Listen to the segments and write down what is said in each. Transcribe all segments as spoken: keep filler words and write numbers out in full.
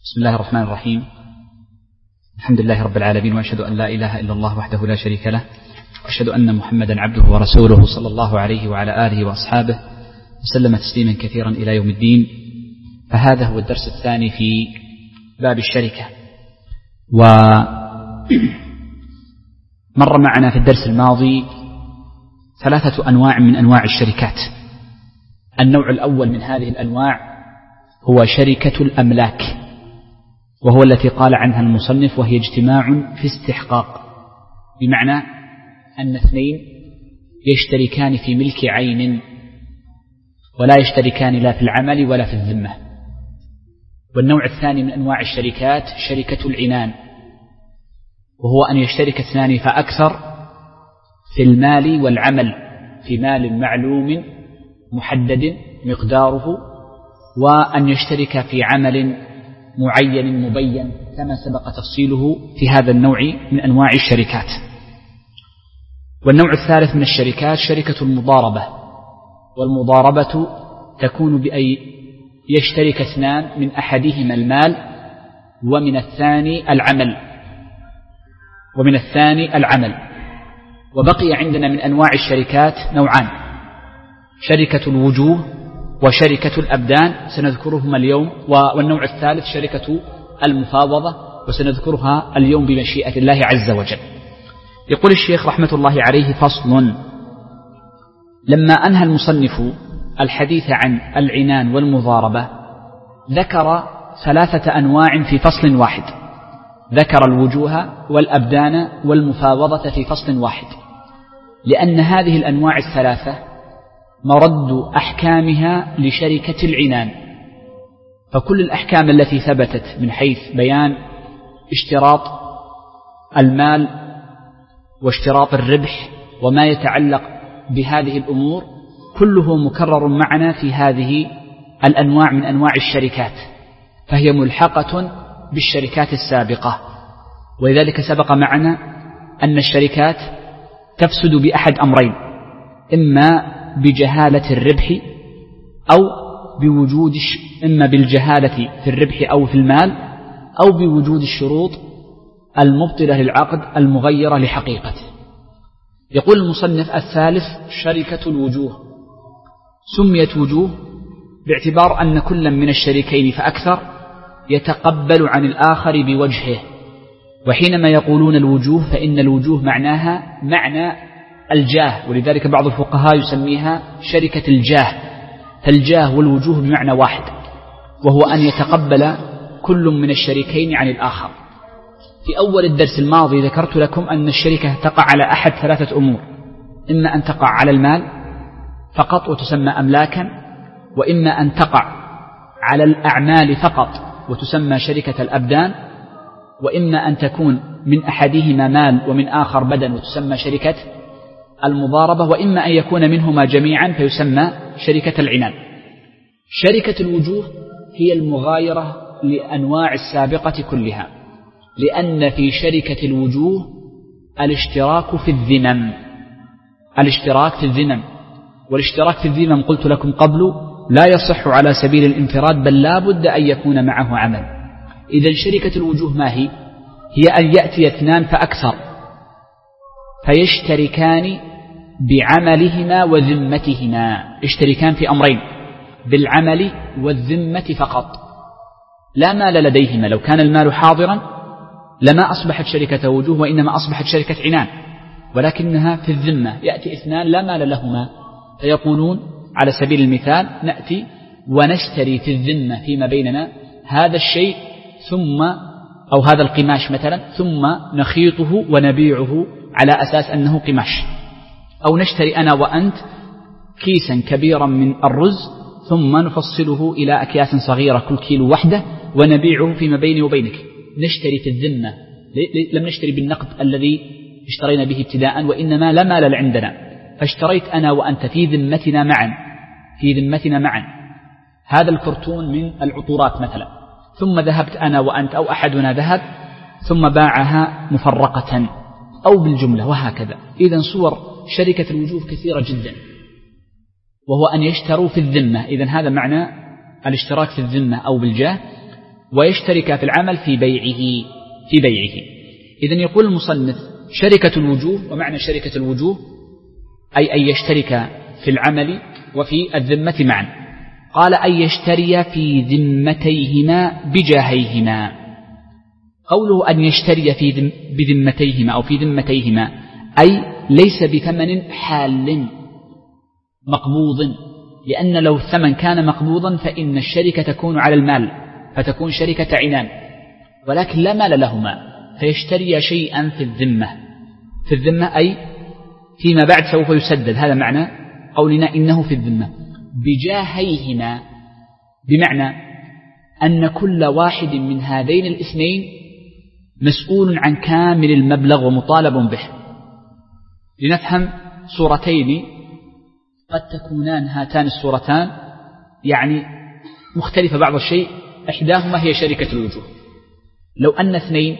بسم الله الرحمن الرحيم. الحمد لله رب العالمين، وأشهد أن لا إله إلا الله وحده لا شريك له، وأشهد أن محمدا عبده ورسوله صلى الله عليه وعلى آله وأصحابه وسلم تسليما كثيرا إلى يوم الدين. فهذا هو الدرس الثاني في باب الشركة. ومر معنا في الدرس الماضي ثلاثة أنواع من أنواع الشركات. النوع الأول من هذه الأنواع هو شركة الأملاك، وهو التي قال عنها المصنف وهي اجتماع في استحقاق، بمعنى أن اثنين يشتركان في ملك عين ولا يشتركان لا في العمل ولا في الذمة. والنوع الثاني من أنواع الشركات شركة العنان، وهو أن يشترك اثنان فأكثر في المال والعمل، في مال معلوم محدد مقداره، وأن يشترك في عمل معين مبين كما سبق تفصيله في هذا النوع من أنواع الشركات. والنوع الثالث من الشركات شركة المضاربة، والمضاربة تكون بأن يشترك اثنان من أحدهما المال ومن الثاني العمل ومن الثاني العمل وبقي عندنا من أنواع الشركات نوعان: شركة الوجوه وشركة الأبدان، سنذكرهما اليوم، والنوع الثالث شركة المفاوضة، وسنذكرها اليوم بمشيئة الله عز وجل. يقول الشيخ رحمة الله عليه: فصل. لما أنهى المصنف الحديث عن العنان والمضاربة ذكر ثلاثة أنواع في فصل واحد، ذكر الوجوه والأبدان والمفاوضة في فصل واحد، لأن هذه الأنواع الثلاثة مرد أحكامها لشركة العنان. فكل الأحكام التي ثبتت من حيث بيان اشتراط المال واشتراط الربح وما يتعلق بهذه الأمور كله مكرر معنا في هذه الأنواع من أنواع الشركات، فهي ملحقة بالشركات السابقة. ولذلك سبق معنا أن الشركات تفسد بأحد أمرين: إما بجهالة الربح أو بوجود إما بالجهالة في الربح أو في المال، أو بوجود الشروط المبطلة للعقد المغيرة لحقيقته. يقول المصنف: الثالث شركة الوجوه. سميت وجوه باعتبار أن كل من الشريكين فأكثر يتقبل عن الآخر بوجهه. وحينما يقولون الوجوه فإن الوجوه معناها معنى الجاه، ولذلك بعض الفقهاء يسميها شركة الجاه، فالجاه والوجوه بمعنى واحد، وهو أن يتقبل كل من الشريكين عن الآخر. في أول الدرس الماضي ذكرت لكم أن الشركة تقع على أحد ثلاثة أمور: إما أن تقع على المال فقط وتسمى أملاكا، وإما أن تقع على الأعمال فقط وتسمى شركة الأبدان، وإما أن تكون من أحدهما مال ومن آخر بدن وتسمى شركة المضاربة، وإما أن يكون منهما جميعا فيسمى شركة العنان. شركة الوجوه هي المغايرة لأنواع السابقة كلها، لأن في شركة الوجوه الاشتراك في الذمم الاشتراك في الذمم والاشتراك في الذمم قلت لكم قبل لا يصح على سبيل الانفراد، بل لا بد أن يكون معه عمل. إذن شركة الوجوه ما هي؟ هي أن يأتي اثنان فأكثر فيشتركان بعملهما وذمتهما، يشتركان في أمرين: بالعمل والذمة فقط، لا مال لديهما. لو كان المال حاضرا لما أصبحت شركة وجوه، وإنما أصبحت شركة عنان، ولكنها في الذمة. يأتي اثنان لا مال لهما فيقولون على سبيل المثال: نأتي ونشتري في الذمة فيما بيننا هذا الشيء ثم أو هذا القماش مثلا، ثم نخيطه ونبيعه على أساس أنه قماش. أو نشتري أنا وأنت كيسا كبيرا من الرز ثم نفصله إلى أكياس صغيرة كل كيلو وحدة ونبيعه فيما بيني وبينك. نشتري في الذمة، لم نشتري بالنقد الذي اشترينا به ابتداء، وإنما لا مال عندنا، فاشتريت أنا وأنت في ذمتنا معا في ذمتنا معا هذا الكرتون من العطورات مثلا، ثم ذهبت أنا وأنت أو أحدنا ذهب ثم باعها مفرقة أو بالجملة، وهكذا. إذن صور شركة الوجوه كثيرة جدا، وهو أن يشتروا في الذمة. إذن هذا معنى الاشتراك في الذمة أو بالجاه. ويشترك في العمل في بيعه في بيعه إذن يقول المصنف شركة الوجوه، ومعنى شركة الوجوه أي أن يشترك في العمل وفي الذمة معا. قال أن يشتري في ذمتيهما بجاهيهما. قوله أن يشتري في بذمتيهما أو في ذمتيهما أي ليس بثمن حال مقبوض، لأن لو الثمن كان مقبوضا فإن الشركة تكون على المال فتكون شركة عنان، ولكن لا مال لهما، فيشتري شيئا في الذمة في الذمة أي فيما بعد سوف يسدد. هذا معنى قولنا إنه في الذمة. بجاهيهما بمعنى أن كل واحد من هذين الاثنين مسؤول عن كامل المبلغ ومطالب به. لنفهم صورتين قد تكونان هاتان الصورتان يعني مختلفة بعض الشيء. إحداهما هي شركة الوجوه. لو أن اثنين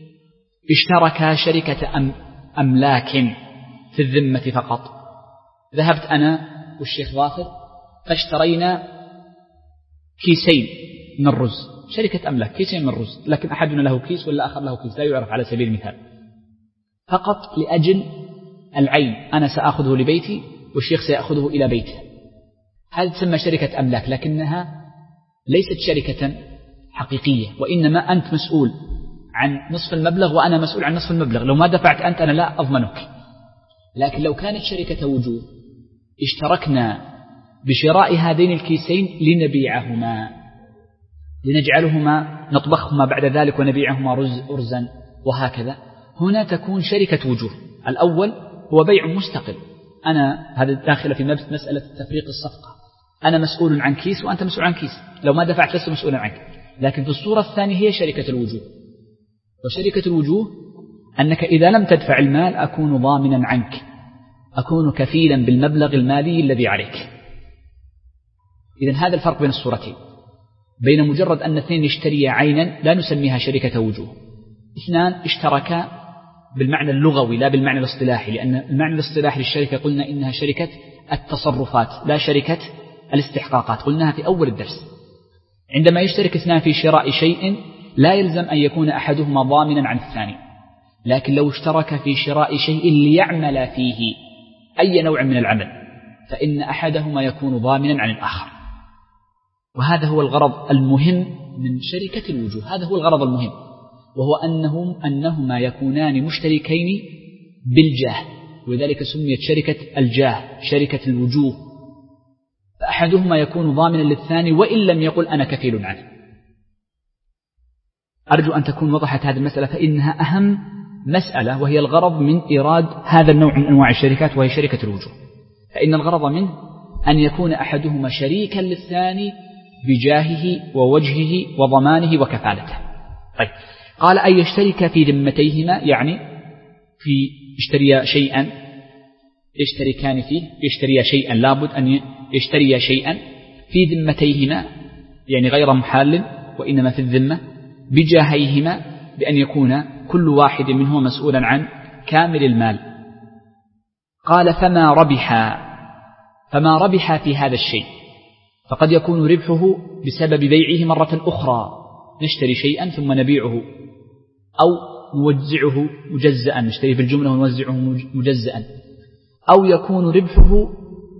اشتركا شركة أم أملاك في الذمة فقط، ذهبت أنا والشيخ ظافر فاشترينا كيسين من الرز، شركة أملاك كيسين من الرز، لكن أحدنا له كيس ولا آخر له كيس، لا يعرف على سبيل المثال، فقط لأجل العين، أنا سأخذه لبيتي والشيخ سيأخذه إلى بيته. هذه تسمى شركة أملاك، لكنها ليست شركة حقيقية، وإنما أنت مسؤول عن نصف المبلغ وأنا مسؤول عن نصف المبلغ، لو ما دفعت أنت أنا لا أضمنك. لكن لو كانت شركة وجوه اشتركنا بشراء هذين الكيسين لنبيعهما لنجعلهما نطبخهما بعد ذلك ونبيعهما رز أرزا وهكذا، هنا تكون شركة وجوه. الأول هو بيع مستقل، أنا هذا داخل في مسألة تفريق الصفقة، أنا مسؤول عن كيس وأنت مسؤول عن كيس، لو ما دفعت لست مسؤولا عنك. لكن في الصورة الثانية هي شركة الوجوه، وشركة الوجوه أنك إذا لم تدفع المال أكون ضامنا عنك، أكون كفيلا بالمبلغ المالي الذي عليك. إذن هذا الفرق بين الصورتين، بين مجرد أن اثنين يشتري عينا لا نسميها شركة وجوه، اثنان اشتركا بالمعنى اللغوي لا بالمعنى الاصطلاحي، لأن المعنى الاصطلاحي للشركة قلنا إنها شركة التصرفات لا شركة الاستحقاقات، قلناها في أول الدرس. عندما يشترك اثنان في شراء شيء لا يلزم أن يكون أحدهما ضامنا عن الثاني، لكن لو اشترك في شراء شيء ليعمل فيه أي نوع من العمل فإن أحدهما يكون ضامنا عن الآخر. وهذا هو الغرض المهم من شركة الوجوه، هذا هو الغرض المهم، وهو أنهم أنهما يكونان مشتركين بالجاه، ولذلك سميت شركة الجاه شركة الوجوه، فأحدهما يكون ضامنا للثاني وإن لم يقل أنا كفيل عنه. أرجو أن تكون وضحت هذه المسألة، فإنها أهم مسألة، وهي الغرض من إيراد هذا النوع من أنواع الشركات وهي شركة الوجوه. فإن الغرض منه أن يكون أحدهما شريكا للثاني بجاهه ووجهه وضمانه وكفالته. طيب، قال أن يشترك في ذمتيهما، يعني في يشتري شيئا يشتركان فيه، يشتري شيئا لابد أن يشتري شيئا في ذمتيهما، يعني غير محال وإنما في الذمة، بجاهيهما بأن يكون كل واحد منهما مسؤولا عن كامل المال. قال فما ربح فما ربح في هذا الشيء، فقد يكون ربحه بسبب بيعه مرة أخرى، نشتري شيئا ثم نبيعه، أو نوزعه مجزأ، نشتري بالجملة ونوزعه مجزأ، أو يكون ربحه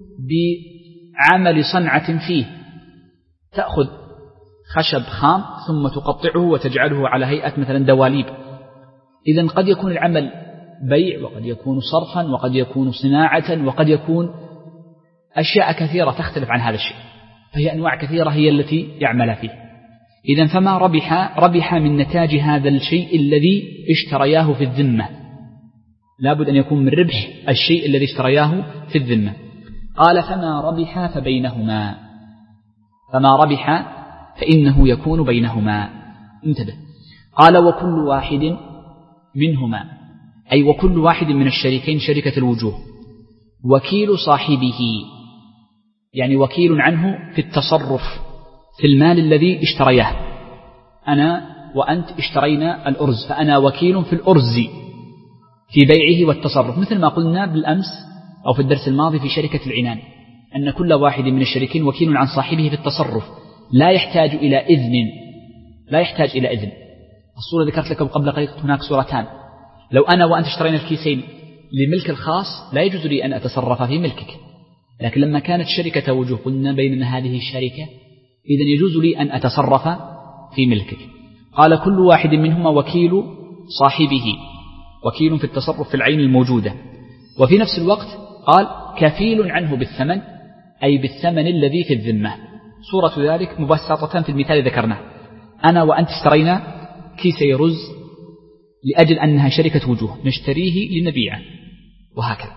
بعمل صنعة فيه، تأخذ خشب خام ثم تقطعه وتجعله على هيئة مثلا دواليب. إذن قد يكون العمل بيع، وقد يكون صرفا، وقد يكون صناعة، وقد يكون أشياء كثيرة تختلف عن هذا الشيء، فهي أنواع كثيرة هي التي يعمل فيه. إذن فما ربح ربح من نتاج هذا الشيء الذي اشترياه في الذمة، لابد أن يكون من ربح الشيء الذي اشترياه في الذمة. قال فما ربح فبينهما، فما ربح فإنه يكون بينهما. انتبه، قال وكل واحد منهما، أي وكل واحد من الشريكين شركة الوجوه، وكيل صاحبه، يعني وكيل عنه في التصرف في المال الذي اشترياه. أنا وأنت اشترينا الأرز، فأنا وكيل في الأرز في بيعه والتصرف، مثل ما قلنا بالأمس أو في الدرس الماضي في شركة العنان، أن كل واحد من الشريكين وكيل عن صاحبه في التصرف، لا يحتاج إلى إذن لا يحتاج إلى إذن. الصورة ذكرت لكم قبل قليل هناك صورتان، لو أنا وأنت اشترينا الكيسين لملك الخاص لا يجوز لي أن أتصرف في ملكك، لكن لما كانت شركة وجوه قلنا بيننا هذه الشركة، إذن يجوز لي أن أتصرف في ملكك. قال كل واحد منهما وكيل صاحبه، وكيل في التصرف في العين الموجودة، وفي نفس الوقت قال كفيل عنه بالثمن، أي بالثمن الذي في الذمة. صورة ذلك مبسطة في المثال ذكرناه، أنا وأنت اشترينا كيسي رز لأجل أنها شركة وجوه نشتريه لنبيعه، وهكذا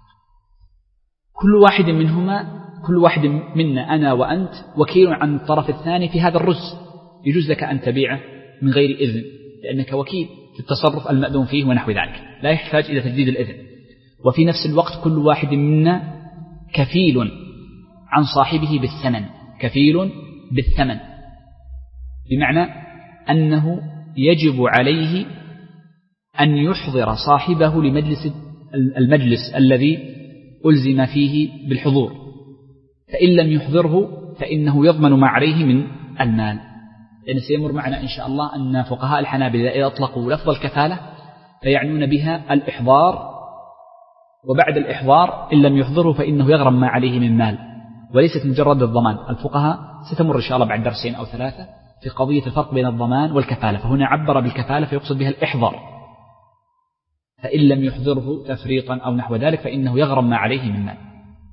كل واحد منهما كل واحد منا أنا وأنت وكيل عن الطرف الثاني في هذا الرز، يجوز لك أن تبيعه من غير إذن لأنك وكيل في التصرف المأذون فيه ونحو ذلك، لا يحتاج إلى تجديد الإذن. وفي نفس الوقت كل واحد منا كفيل عن صاحبه بالثمن، كفيل بالثمن بمعنى أنه يجب عليه أن يحضر صاحبه لمجلس المجلس الذي ألزم فيه بالحضور، فإن لم يحضره فإنه يضمن ما عليه من المال. لأن سيمر معنا إن شاء الله أن فقهاء الحنابلة إذا أطلقوا لفظ الكفالة فيعنون بها الإحضار، وبعد الإحضار إن لم يحضره فإنه يغرم ما عليه من مال، وليست مجرد الضمان. الفقهاء ستمر إن شاء الله بعد درسين أو ثلاثة في قضية الفرق بين الضمان والكفالة، فهنا عبر بالكفالة فيقصد بها الإحضار، فإن لم يحضره تفريطا أو نحو ذلك فإنه يغرم ما عليه من مال.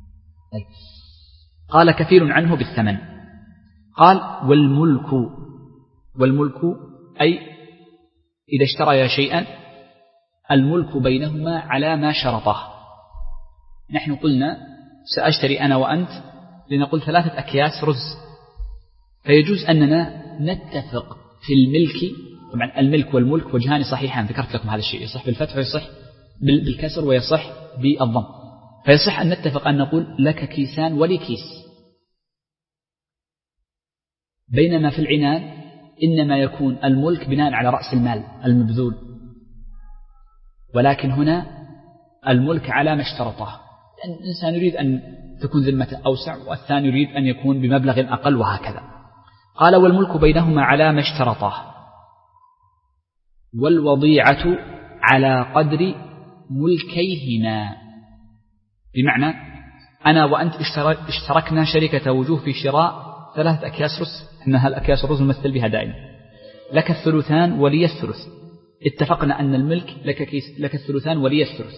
قال كفيل عنه بالثمن. قال والملك، والملك أي إذا اشتريا شيئا الملك بينهما على ما شرطه. نحن قلنا سأشتري أنا وأنت لنقول ثلاثة أكياس رز، فيجوز أننا نتفق في الملك. طبعا الملك والملك وجهان صحيحان، ذكرت لكم هذا الشيء، يصح بالفتح ويصح بالكسر ويصح بالضم. فيصح أن نتفق أن نقول لك كيسان ولي كيس، بينما في العنان إنما يكون الملك بناء على رأس المال المبذول، ولكن هنا الملك على ما اشترطه، لأن الإنسان يريد أن تكون ذمته أوسع والثاني يريد أن يكون بمبلغ أقل وهكذا. قال والملك بينهما على ما اشترطه، والوضيعة على قدر ملكيهما، بمعنى أنا وأنت اشتركنا شركة وجوه في شراء ثلاثة أكياس رز، إنها الأكياس الرز نمثل بها دائما، لك الثلثان ولي الثلث، اتفقنا أن الملك لك, كيس لك الثلثان ولي الثلث،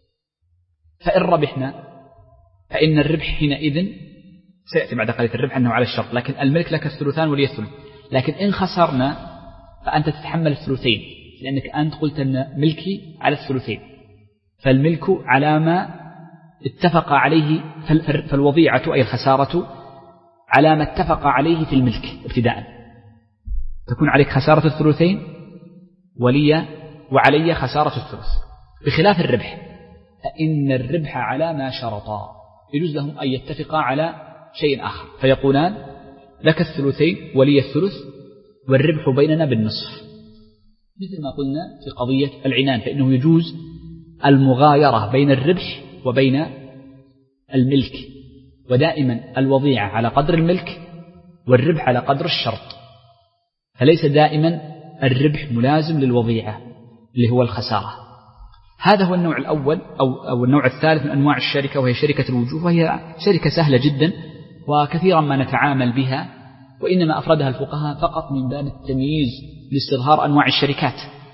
فإن ربحنا فإن الربح حينئذ سيأتي بعد قليل الربح أنه على الشرط، لكن الملك لك الثلثان ولي الثلث. لكن إن خسرنا فأنت تتحمل الثلثين، لأنك أنت قلت أن ملكي على الثلثين، فالملك على ما اتفق عليه، فالوضيعة أي الخسارة على ما اتفق عليه في الملك ابتداء، تكون عليك خسارة الثلثين ولي وعلي خسارة الثلث، بخلاف الربح فإن الربح على ما شرطا، يجوز لهم أن يتفقا على شيء آخر فيقولان لك الثلثين ولي الثلث والربح بيننا بالنصف، مثل ما قلنا في قضية العنان، فإنه يجوز المغايرة بين الربح وبين الملك، ودائما الوضيعة على قدر الملك والربح على قدر الشرط، فليس دائما الربح ملازم للوضيعة اللي هو الخسارة. هذا هو النوع الأول أو, أو النوع الثالث من أنواع الشركة، وهي شركة الوجوه، وهي شركة سهلة جدا وكثيرا ما نتعامل بها، وإنما أفردها الفقهاء فقط من باب التمييز لاستظهار أنواع الشركات،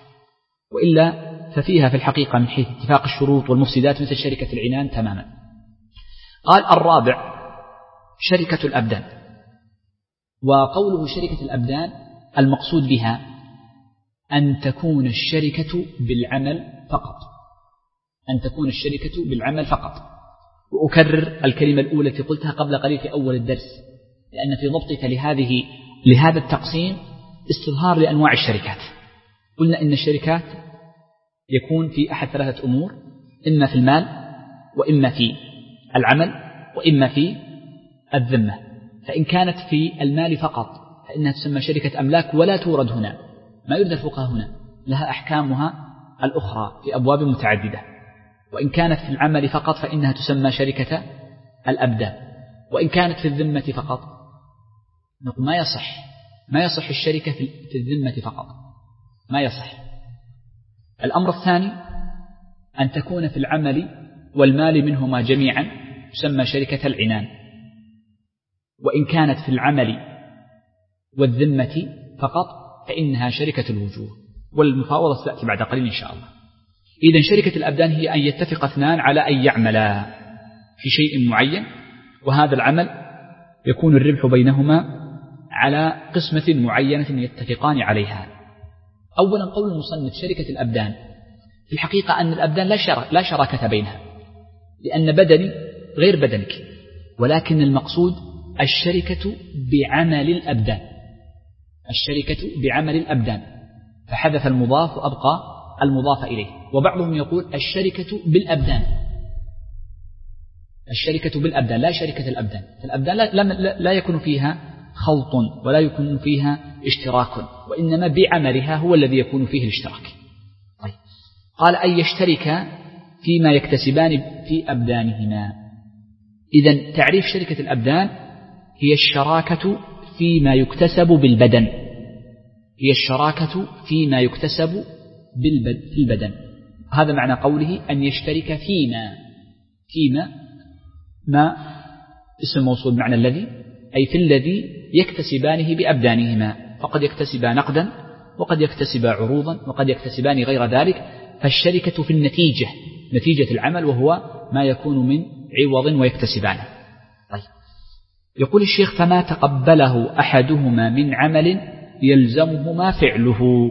وإلا ففيها في الحقيقة من حيث اتفاق الشروط والمفسدات مثل شركة العنان تماما. قال الرابع شركة الأبدان. وقوله شركة الأبدان المقصود بها أن تكون الشركة بالعمل فقط، أن تكون الشركة بالعمل فقط. وأكرر الكلمة الأولى التي قلتها قبل قليل في أول الدرس، لأن في ضبطك لهذه لهذا التقسيم استظهار لأنواع الشركات. قلنا إن الشركات يكون في أحد ثلاثة أمور، إما في المال وإما في العمل وإما في الذمة. فإن كانت في المال فقط فإنها تسمى شركة أملاك ولا تورد هنا، ما يرد الفقهاء هنا، لها أحكامها الأخرى في أبواب متعددة. وإن كانت في العمل فقط فإنها تسمى شركة الأبدان. وإن كانت في الذمة فقط نقول ما يصح، ما يصح الشركة في الذمة فقط، ما يصح. الأمر الثاني أن تكون في العمل والمال منهما جميعا، تسمى شركة العنان. وإن كانت في العمل والذمة فقط فإنها شركة الوجوه، والمفاوضة ستأتي بعد قليل إن شاء الله. إذن شركة الأبدان هي أن يتفق اثنان على أن يعملا في شيء معين، وهذا العمل يكون الربح بينهما على قسمة معينة يتفقان عليها. أولا قول المصنف شركة الأبدان، في الحقيقة أن الأبدان لا شراكة, لا شراكة بينها، لأن بدني غير بدنك، ولكن المقصود الشركة بعمل الأبدان، الشركة بعمل الأبدان، فحذف المضاف وأبقى المضاف إليه. وبعضهم يقول الشركة بالأبدان، الشركة بالأبدان لا شركة الأبدان. فالأبدان لا, لا, لا يكون فيها خلط ولا يكون فيها اشتراك، وإنما بعملها هو الذي يكون فيه الاشتراك. طيب. قال أن يشترك فيما يكتسبان في أبدانهما. إذن تعريف شركة الأبدان هي الشراكة فيما يكتسب بالبدن، هي الشراكة فيما يكتسب في البدن. هذا معنى قوله أن يشترك فيما، فيما ما اسم موصول معنى الذي، أي في الذي يكتسبانه بأبدانهما، فقد يكتسبا نقدا وقد يكتسبا عروضا وقد يكتسبان غير ذلك. فالشركة في النتيجة، نتيجة العمل، وهو ما يكون من عوض ويكتسبانه. طيب. يقول الشيخ فما تقبله أحدهما من عمل يلزمهما فعله.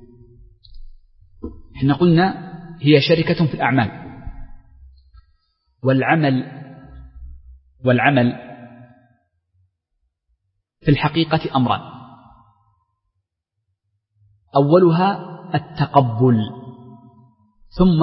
احنا قلنا هي شركة في الأعمال، والعمل والعمل في الحقيقة أمران، أولها التقبل، ثم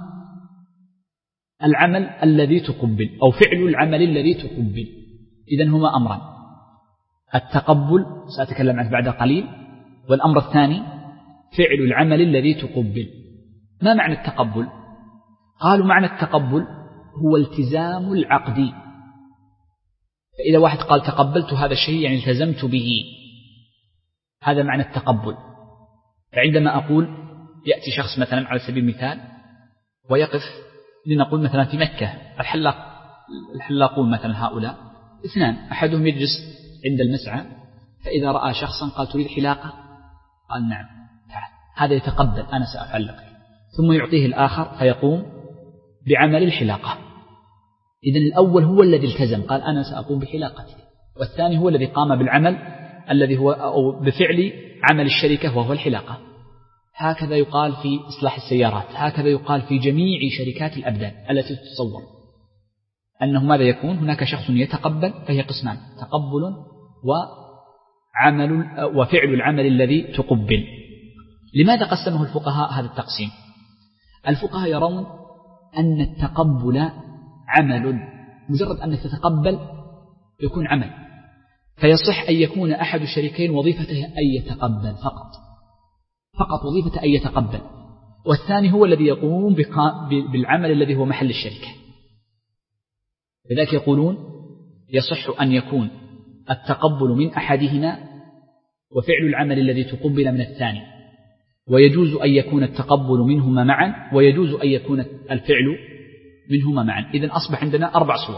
العمل الذي تقبل أو فعل العمل الذي تقبل. إذن هما أمران، التقبل سأتكلم عنه بعد قليل، والأمر الثاني فعل العمل الذي تقبل. ما معنى التقبل؟ قالوا معنى التقبل هو التزام العقد. فإذا واحد قال تقبلت هذا الشيء يعني التزمت به، هذا معنى التقبل. فعندما أقول يأتي شخص مثلا على سبيل المثال ويقف، لنقول مثلا في مكة الحلاق الحلاقون مثلا هؤلاء اثنان، أحدهم يجلس عند المسعى، فإذا رأى شخصا قال تريد حلاقة؟ قال نعم تعال، هذا يتقبل أنا سأحلق، ثم يعطيه الآخر فيقوم بعمل الحلاقة. إذن الأول هو الذي التزم قال أنا سأقوم بحلاقتي، والثاني هو الذي قام بالعمل الذي هو أو بفعل عمل الشركة وهو الحلاقة. هكذا يقال في إصلاح السيارات، هكذا يقال في جميع شركات الأبدان التي تتصور أنه ماذا يكون؟ هناك شخص يتقبل، فهي قسمان: تقبل وعمل وفعل العمل الذي تقبل. لماذا قسمه الفقهاء هذا التقسيم؟ الفقهاء يرون أن التقبل عمل، مجرد أنك تتقبل يكون عمل، فيصح أن يكون أحد الشريكين وظيفته أن يتقبل فقط، فقط وظيفة أن يتقبل، والثاني هو الذي يقوم بالعمل الذي هو محل الشركة. لذلك يقولون يصح أن يكون التقبل من أحدهما وفعل العمل الذي تقبل من الثاني، ويجوز أن يكون التقبل منهما معا، ويجوز أن يكون الفعل منهما معا. إذن أصبح عندنا أربع صور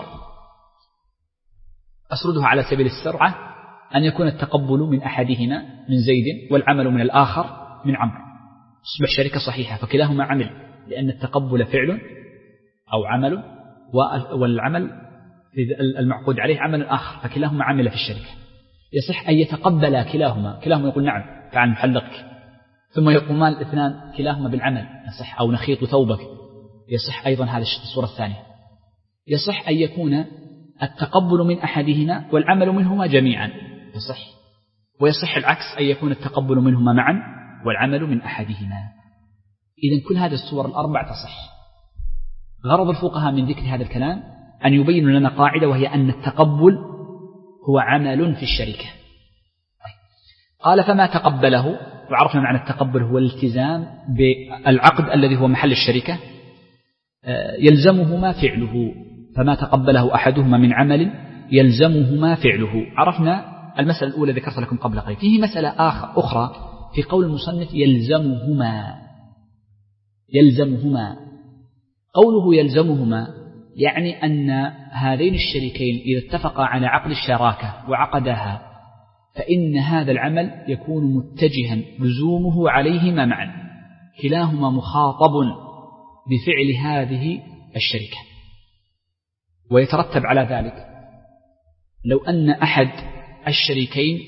أسردها على سبيل السرعة: أن يكون التقبل من أحدهما من زيد والعمل من الآخر من عمرو، أصبح شركة صحيحة، فكلاهما عمل، لأن التقبل فعل أو عمل، والعمل المعقود عليه عمل آخر، فكلاهما عمل في الشركة. يصح أن يتقبل كلاهما، كلاهما يقول نعم تعال نحلقك، ثم يقومان الاثنان كلاهما بالعمل، يصح. أو نخيط ثوبك، يصح أيضا هذه الصورة الثانية. يصح أن يكون التقبل من أحدهما والعمل منهما جميعا، يصح. ويصح العكس، أن يكون التقبل منهما معا والعمل من أحدهما. إذن كل هذه الصور الأربع تصح. غرض الفقهاء من ذكر هذا الكلام أن يبين لنا قاعدة، وهي أن التقبل هو عمل في الشركة. قال فما تقبله، وعرفنا معنى التقبل هو الالتزام بالعقد الذي هو محل الشركة، يلزمهما فعله. فما تقبله أحدهما من عمل يلزمهما فعله. عرفنا المسألة الأولى ذكرت لكم قبل قليل. فيه مسألة آخر أخرى في قول المصنف يلزمهما. يلزمهما قوله يلزمهما يعني أن هذين الشريكين إذا اتفقا على عقد الشراكة وعقدها فإن هذا العمل يكون متجها لزومه عليهما معا، كلاهما مخاطب بفعل هذه الشركة. ويترتب على ذلك لو أن أحد الشريكين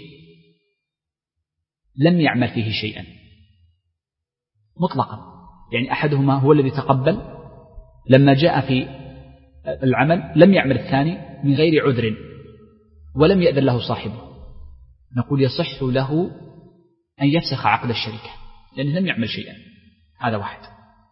لم يعمل فيه شيئا مطلقا، يعني أحدهما هو الذي تقبل لما جاء في العمل لم يعمل الثاني من غير عذر ولم يأذن له صاحبه، نقول يصح له أن يفسخ عقد الشركة لأنه لم يعمل شيئا. هذا واحد،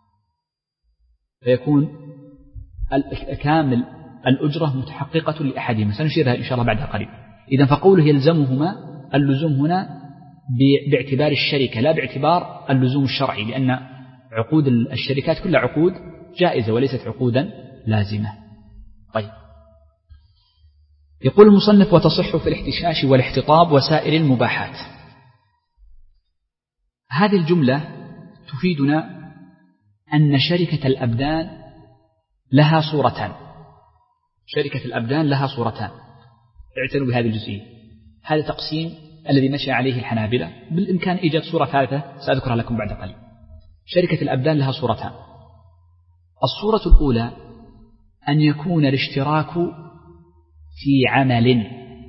فيكون كامل الأجرة متحققة لأحدهما، سنشيرها إن شاء الله بعد قليل. إذن فقوله يلزمهما اللزوم هنا باعتبار الشركة لا باعتبار اللزوم الشرعي، لأن عقود الشركات كلها عقود جائزة وليست عقودا لازمة. طيب، يقول المصنف وتصح في الاحتشاش والاحتطاب وسائر المباحات. هذه الجملة تفيدنا أن شركة الأبدان لها صورتان. شركة الأبدان لها صورتان، اعتنوا بهذه الجزئية. هذا تقسيم الذي مشى عليه الحنابلة، بالإمكان إيجاد صورة ثالثة سأذكرها لكم بعد قليل. شركة الأبدان لها صورتان. الصورة الأولى أن يكون الاشتراك في عمل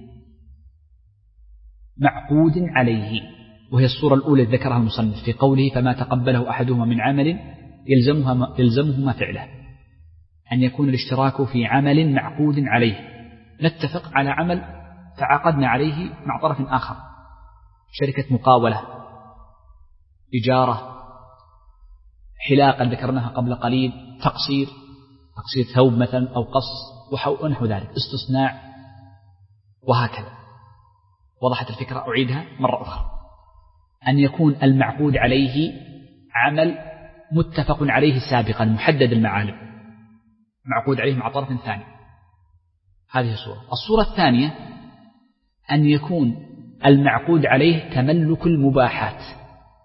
معقود عليه، وهي الصورة الأولى ذكرها المصنف في قوله فما تقبله أحدهما من عمل يلزمهما, يلزمهما فعله. أن يكون الاشتراك في عمل معقود عليه، نتفق على عمل تعاقدنا عليه مع طرف آخر، شركة مقاولة، إجارة، حلاقة ذكرناها قبل قليل، تقصير تقصير ثوب مثلا أو قص ونحو ذلك، استصناع، وهكذا. وضحت الفكرة؟ أعيدها مرة أخرى. أن يكون المعقود عليه عمل متفق عليه سابقا محدد المعالم، معقود عليه مع طرف ثاني. هذه الصورة. الصورة الثانية أن يكون المعقود عليه تملك المباحات.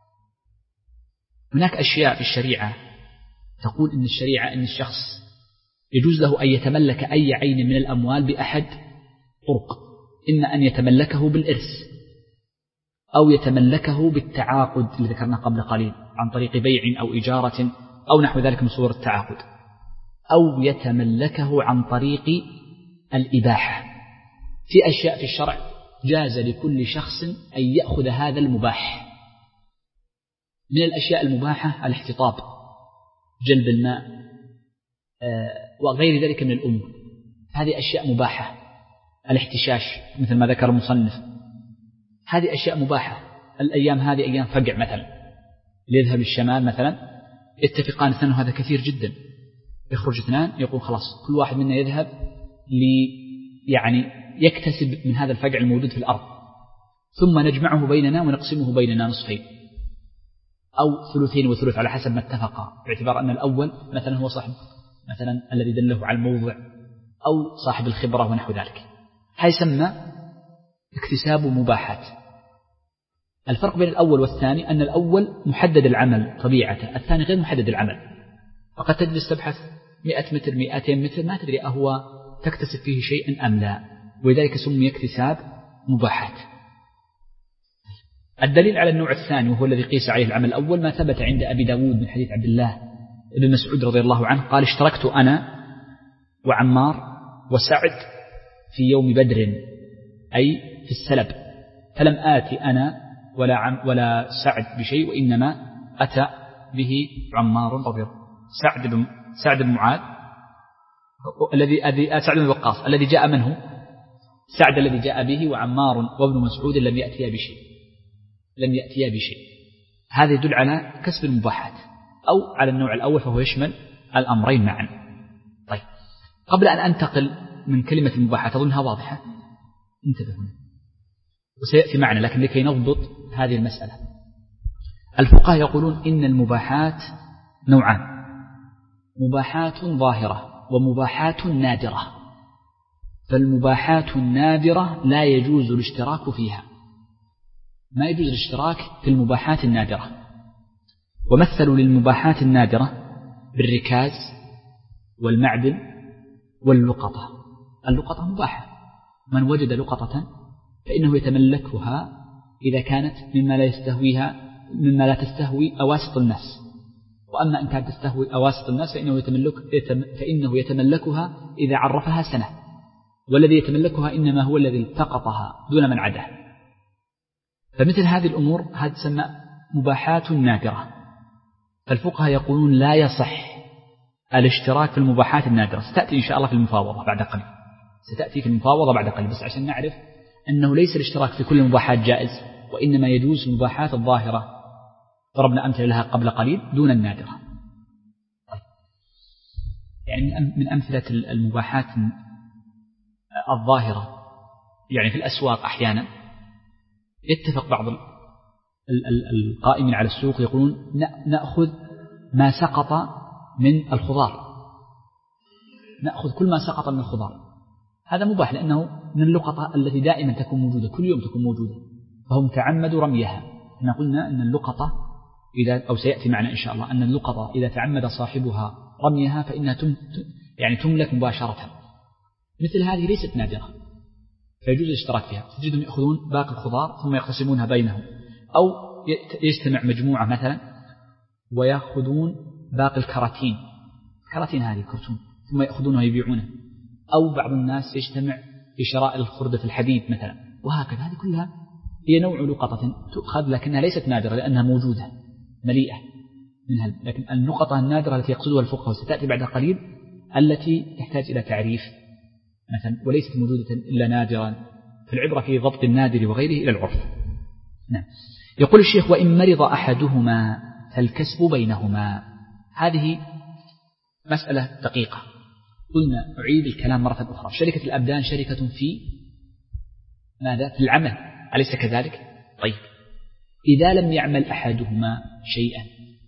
هناك أشياء في الشريعة تقول إن الشريعة إن الشخص يجوز له أن يتملك أي عين من الأموال بأحد طرق، إما أن يتملكه بالإرث أو يتملكه بالتعاقد اللي ذكرناه قبل قليل عن طريق بيع أو إجارة أو نحو ذلك من صور التعاقد، أو يتملكه عن طريق الإباحة. في أشياء في الشرع جاز لكل شخص أن يأخذ هذا المباح. من الأشياء المباحة الاحتطاب، جلب الماء، وغير ذلك من الأمور، هذه أشياء مباحة. الاحتشاش مثل ما ذكر المصنف، هذه أشياء مباحة. الأيام هذه أيام فقع مثلا، ليذهب للشمال مثلا، يتفقان اثنان، هذا كثير جدا، يخرج اثنان يقول خلاص كل واحد منا يذهب لي يعني يكتسب من هذا الفقع الموجود في الأرض، ثم نجمعه بيننا ونقسمه بيننا نصفين أو ثلثين وثلث على حسب ما اتفقا، باعتبار أن الأول مثلا هو صاحب مثلا الذي دله على الموضع أو صاحب الخبرة ونحو ذلك. هذا يسمى اكتساب مباحات. الفرق بين الأول والثاني أن الأول محدد العمل طبيعته، الثاني غير محدد العمل. فقد تجلس تبحث مئة متر مئتين متر ما تدري أهو تكتسب فيه شيئا أم لا، ولذلك سمي اكتساب مباحات. الدليل على النوع الثاني وهو الذي قيس عليه العمل الأول ما ثبت عند أبي داود من حديث عبد الله بن مسعود رضي الله عنه قال اشتركت أنا وعمار وسعد في يوم بدر، أي في السلب، فلم آتي أنا ولا, عم ولا سعد بشيء، وإنما أتى به عمار رضي الله عنه. سعد بن سعد بن معاذ الذي سعد بن وقاص الذي جاء منه سعد الذي جاء به، وعمار وابن مسعود لم يأتيا بشيء لم يأتيا بشيء. هذا يدل على كسب المباحات أو على النوع الأول، فهو يشمل الأمرين معا. طيب، قبل أن أنتقل من كلمة المباحات أظنها واضحة، انتبه هنا وسيأتي معنا، لكن لكي نضبط هذه المسألة. الفقهاء يقولون إن المباحات نوعان: مباحات ظاهرة ومباحات نادرة. فالمباحات النادرة لا يجوز الاشتراك فيها، ما يجوز الاشتراك في المباحات النادرة. ومثلوا للمباحات النادرة بالركاز والمعدن واللقطة. اللقطة مباحة، من وجد لقطة فإنه يتملكها إذا كانت مما لا يستهويها مما لا تستهوي أواسط الناس، وأما إن كانت تستهوي أواسط الناس فإنه, يتملك فإنه يتملكها إذا عرفها سنة، والذي يتملكها إنما هو الذي التقطها دون من عده. فمثل هذه الأمور هذه تسمى مباحات نادرة. فالفقهاء يقولون لا يصح الاشتراك في المباحات النادرة. ستأتي إن شاء الله في المفاوضة بعد قليل، ستأتي في المفاوضة بعد قليل، بس عشان نعرف أنه ليس الاشتراك في كل المباحات جائز، وإنما يجوز المباحات الظاهرة ضربنا أمثلة لها قبل قليل دون النادرة. يعني من أمثلة المباحات الظاهرة يعني في الأسواق أحيانا يتفق بعض القائمين على السوق يقولون نأخذ ما سقط من الخضار، نأخذ كل ما سقط من الخضار. هذا مباح لأنه من اللقطة التي دائما تكون موجودة، كل يوم تكون موجودة، فهم تعمدوا رميها. احنا قلنا أن اللقطة إذا أو سيأتي معنا إن شاء الله أن اللقطة إذا تعمد صاحبها رميها فإنها تم يعني تملك مباشرة. مثل هذه ليست نادرة فيجوز الاشتراك فيها. تجدهم يأخذون باقي الخضار ثم يقتسمونها بينهم، أو يجتمع مجموعة مثلا ويأخذون باقي الكراتين، كراتين هذه كرتون، ثم يأخذونها ويبيعونها. أو بعض الناس يجتمع في شراء الخردة الحديد مثلا، وهكذا. هذه كلها هي نوع لقطة تؤخذ لكنها ليست نادرة لأنها موجودة مليئة منها. لكن النقطة النادرة التي يقصدها الفقهاء وستأتي بعد قليل التي تحتاج إلى تعريف مثلا وليست موجودة إلا نادرا، فالعبرة في ضبط النادر وغيره إلى العرف. نعم. يقول الشيخ وإن مرض أحدهما فالكسب بينهما. هذه مسألة دقيقة. قلنا أعيد الكلام مرة أخرى. شركة الأبدان شركة في ماذا؟ في العمل، أليس كذلك؟ طيب إذا لم يعمل أحدهما شيئا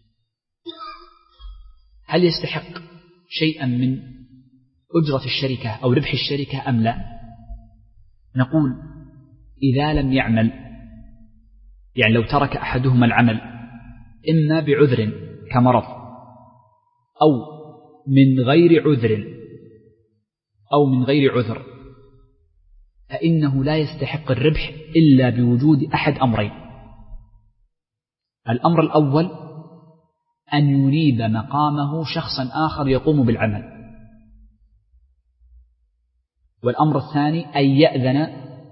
هل يستحق شيئا من أجرة الشركة أو ربح الشركة أم لا؟ نقول إذا لم يعمل، يعني لو ترك أحدهما العمل إما بعذر كمرض أو من غير عذر أو من غير عذر فإنه لا يستحق الربح إلا بوجود أحد أمرين. الأمر الأول أن ينيب مقامه شخصا آخر يقوم بالعمل، والأمر الثاني أن يأذن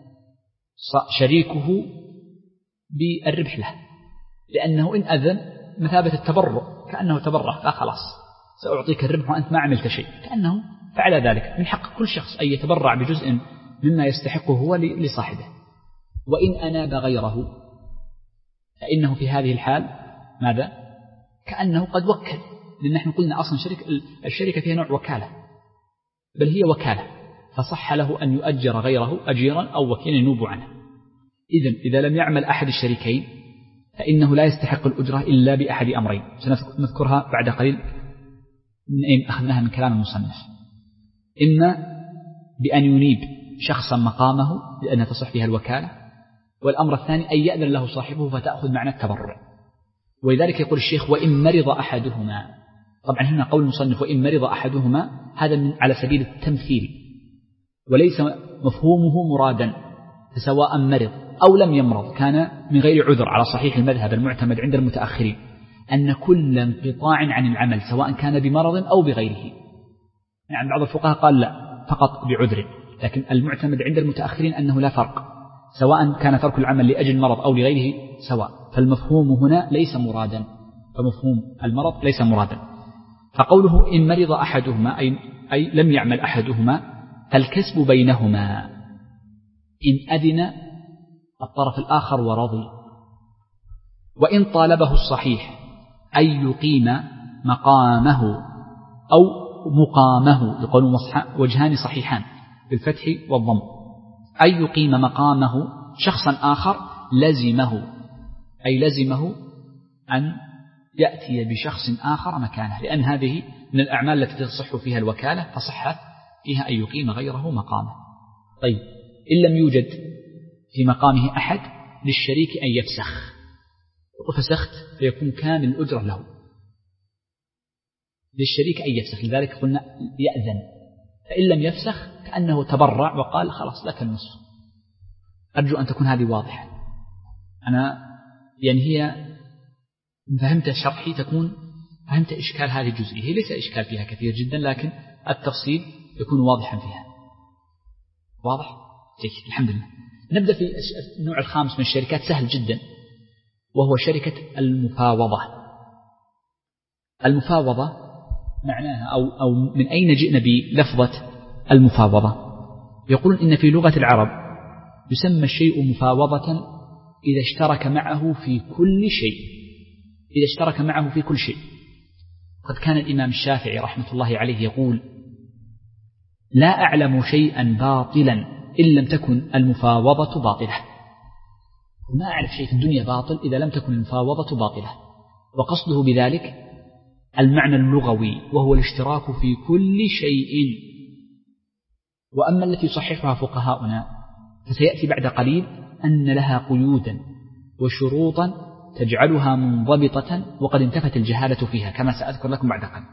شريكه بالربح له، لأنه إن أذن مثابة التبرع، كأنه تبرع، لا خلاص سأعطيك الربح وأنت ما عملت شيء، كأنه فعل ذلك. من حق كل شخص أن يتبرع بجزء مما يستحقه هو لصاحبه. وإن أناب غيره فإنه في هذه الحال ماذا؟ كأنه قد وكل، لأن نحن قلنا أصلا شركة الشركة فيها نوع وكالة، بل هي وكالة، فصح له أن يؤجر غيره أجيرا أو وكيلا ينوب عنه. إذن إذا لم يعمل أحد الشريكين فإنه لا يستحق الأجرة إلا بأحد أمرين سنذكرها بعد قليل من أين أخذناها من كلام المصنف. إما بأن ينيب شخصا مقامه لأن تصح فيها الوكالة، والأمر الثاني أن يأذن له صاحبه فتأخذ معنى التبرع. ولذلك يقول الشيخ وإن مرض أحدهما. طبعا هنا قول المصنف وإن مرض أحدهما هذا من على سبيل التمثيل وليس مفهومه مرادا، فسواء مرض أو لم يمرض كان من غير عذر على صحيح المذهب المعتمد عند المتأخرين أن كل انقطاع عن العمل سواء كان بمرض أو بغيره. يعني بعض الفقهاء قال لا فقط بعذر، لكن المعتمد عند المتأخرين أنه لا فرق، سواء كان ترك العمل لأجل مرض أو لغيره سواء. فالمفهوم هنا ليس مرادا، فمفهوم المرض ليس مرادا. فقوله إن مرض أحدهما أي, أي لم يعمل أحدهما فالكسب بينهما إن أذن الطرف الآخر ورضي. وإن طالبه الصحيح أن يقيم مقامه أو مقامه، يقولون وجهان صحيحان بالفتح والضم، أن يقيم مقامه شخصا آخر لزمه، أي لزمه أن يأتي بشخص آخر مكانه، لأن هذه من الأعمال التي تصح فيها الوكالة فصحت فيها أن يقيم غيره مقامه. طيب إن لم يوجد في مقامه أحد للشريك أن يفسخ، وفسخت فيكون كامل الأجرة له، للشريك أن يفسخ، لذلك قلنا يأذن. فإن لم يفسخ كأنه تبرع وقال خلاص لك النصف. أرجو أن تكون هذه واضحة. أنا يعني هي فهمت شرحي تكون فهمت إشكال هذه الجزئية، هي ليس إشكال فيها كثير جدا، لكن التفصيل يكون واضحا فيها. واضح؟ جيد، الحمد لله. نبدأ في النوع الخامس من الشركات، سهل جدا، وهو شركة المفاوضة. المفاوضة معناها أو, أو من أين جئنا بلفظة المفاوضة؟ يقولون إن في لغة العرب يسمى الشيء مفاوضة إذا اشترك معه في كل شيء، إذا اشترك معه في كل شيء. قد كان الإمام الشافعي رحمة الله عليه يقول: لا أعلم شيئا باطلا إن لم تكن المفاوضة باطلة. ما أعرف شيء في الدنيا باطل إذا لم تكن المفاوضة باطلة. وقصده بذلك المعنى اللغوي، وهو الاشتراك في كل شيء. وأما التي يصححها فقهاؤنا فسيأتي بعد قليل أن لها قيودا وشروطا تجعلها منضبطة، وقد انتفت الجهالة فيها كما سأذكر لكم بعد قليل.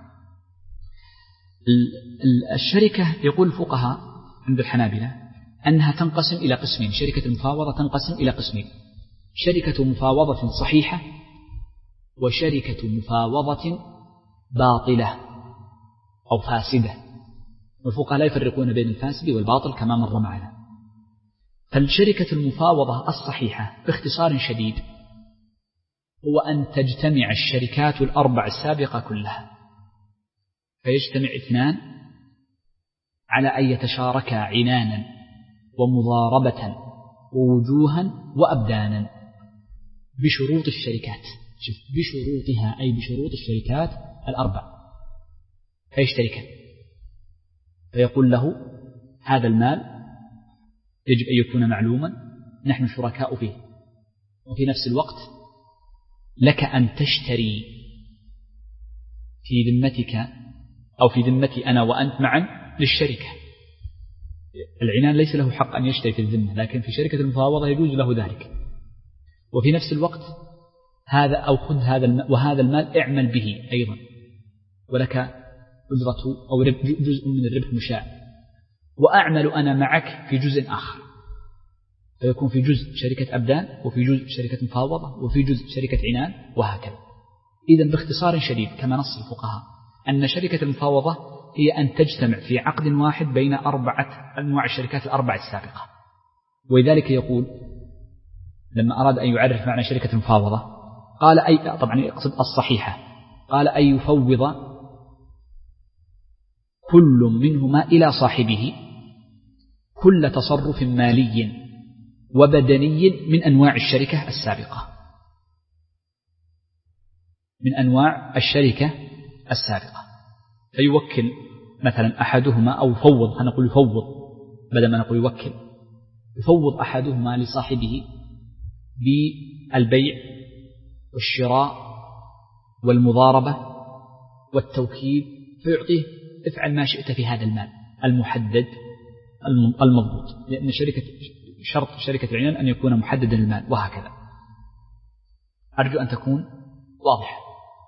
الشركة يقول الفقهاء عند الحنابلة أنها تنقسم إلى قسمين، شركة المفاوضة تنقسم إلى قسمين: شركة مفاوضة صحيحة وشركة مفاوضة باطلة أو فاسدة. والفقهاء لا يفرقون بين الفاسد والباطل كما مر معنا. فالشركة المفاوضة الصحيحة باختصار شديد هو أن تجتمع الشركات الأربع السابقة كلها، فيجتمع اثنان على أن يتشاركا عنانا ومضاربة ووجوها وأبدانا بشروط الشركات، بشروطها أي بشروط الشركات الأربع، فيشتركان. فيقول له: هذا المال يجب أن يكون معلوما، نحن شركاء فيه، وفي نفس الوقت لك أن تشتري في ذمتك أو في ذمتي أنا وأنت معا للشركة. العنان ليس له حق أن يشتري في الذمة، لكن في شركة المفاوضة يجوز له ذلك. وفي نفس الوقت هذا أو خذ هذا المال، وهذا المال اعمل به أيضا، ولك أجرة أو جزء من الربح مشاع، وأعمل أنا معك في جزء آخر، فيكون في جزء شركة أبدان، وفي جزء شركة مفاوضة، وفي جزء شركة عنان، وهكذا. إذن باختصار شديد كما نص الفقهاء أن شركة المفاوضة هي أن تجتمع في عقد واحد بين أربعة أنواع الشركات الأربع السابقة. ولذلك يقول لما أراد أن يعرف معنى شركة المفاوضة قال أي طبعا يقصد الصحيحة، قال أن يفوض كل منهما إلى صاحبه كل تصرف مالي وبدني من أنواع الشركة السابقة، من أنواع الشركة السابقة. فيوكل مثلا أحدهما أو يفوض، هنقول يفوض بدل ما نقول يوكل، يفوض أحدهما لصاحبه بالبيع والشراء والمضاربة والتوكيل، فيعطيه افعل ما شئت في هذا المال المحدد المضبوط، لأن شركة شرط شركة العنان أن يكون محددا المال، وهكذا. أرجو أن تكون واضحة.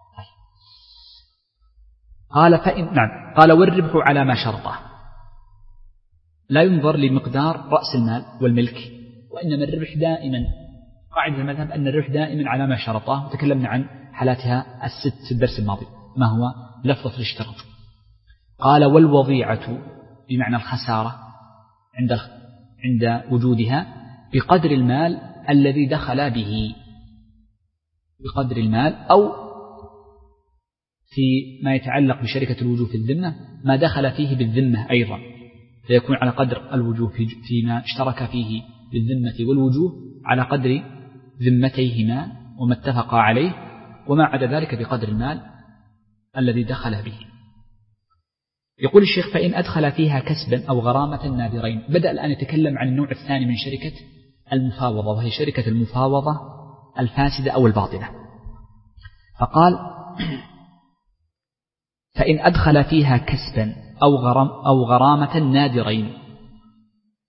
قال فإن نعم قال والربح على ما شرطه، لا ينظر لمقدار رأس المال والملك، وإنما الربح دائما، قاعدة المذهب أن الربح دائما على ما شرطه، وتكلمنا عن حالاتها الست في الدرس الماضي ما هو لفظة الاشتراط. قال والوضيعة بمعنى الخسارة عند عند وجودها بقدر المال الذي دخل به، بقدر المال، أو في ما يتعلق بشركة الوجوه في الذمة ما دخل فيه بالذمة أيضا، فيكون على قدر الوجوه فيما اشترك فيه بالذمة والوجوه على قدر ذمتيهما وما اتفقا عليه، وما عدا ذلك بقدر المال الذي دخل به. يقول الشيخ فإن أدخل فيها كسبا أو غرامة نادرين. بدأ الآن يتكلم عن النوع الثاني من شركة المفاوضة، وهي شركة المفاوضة الفاسدة أو الباطلة. فقال فإن أدخل فيها كسبا أو غرام أو غرامة نادرين،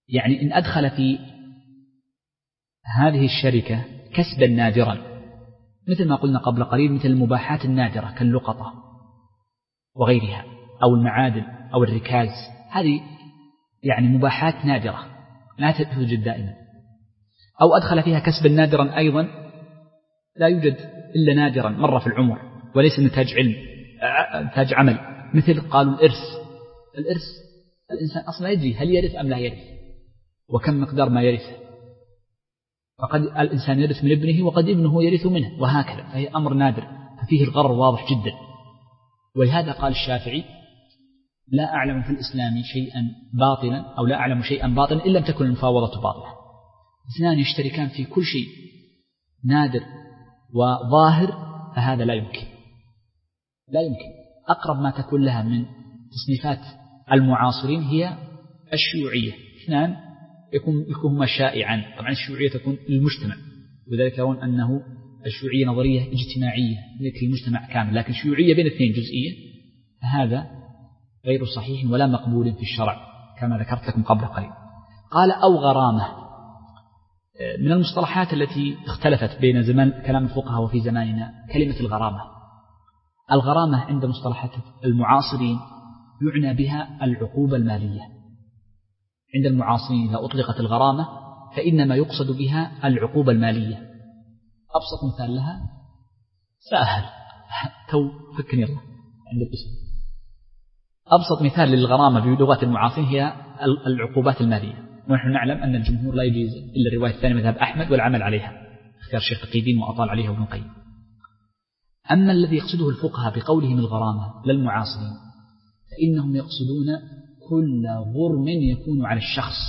يعني إن أدخل في هذه الشركة كسبا نادرا، مثل ما قلنا قبل قليل، مثل المباحات النادرة كاللقطة وغيرها، أو المعادن أو الركاز، هذه يعني مباحات نادرة لا توجد دائما. أو أدخل فيها كسبا نادرا أيضا لا يوجد إلا نادرا مرة في العمر، وليس نتاج علم نتاج عمل، مثل قالوا الإرث. الإرث الإنسان أصلا يدري هل يرث أم لا يرث، وكم مقدار ما يرث، فقد الإنسان يرث من ابنه وقد ابنه يرث منه، وهكذا، فهي أمر نادر، ففيه الغرر واضح جدا. ولهذا قال الشافعي: لا أعلم في الإسلام شيئا باطلا، أو لا أعلم شيئا باطلا إن لم تكن المفاوضة باطلة. اثنان يشتركان في كل شيء نادر وظاهر، فهذا لا يمكن لا يمكن أقرب ما تكون لها من تصنيفات المعاصرين هي الشيوعية. اثنان يكون يكون شائعا، طبعا الشيوعية تكون للمجتمع، وذلك يرون أنه الشيوعية نظرية اجتماعية لكن المجتمع كامل، لكن شيوعية بين اثنين جزئية، فهذا غير صحيح ولا مقبول في الشرع كما ذكرت لكم قبل قليل. قال: أو غرامة. من المصطلحات التي اختلفت بين زمان كلام الفقهاء وفي زماننا كلمة الغرامة. الغرامة عند مصطلحات المعاصرين يعنى بها العقوبة المالية. عند المعاصرين إذا أطلقت الغرامة فإنما يقصد بها العقوبة المالية. أبسط مثال لها سهل تو فكني الله عند الاسم. أبسط مثال للغرامة بلغة المعاصرين هي العقوبات المالية، ونحن نعلم أن الجمهور لا يجيز إلا الرواية الثانية مذهب أحمد والعمل عليها، اختيار الشيخ تقي الدين وأطال عليها ابن القيم. أما الذي يقصده الفقهاء بقولهم الغرامة للمعاصرين فإنهم يقصدون كل غرم يكون على الشخص،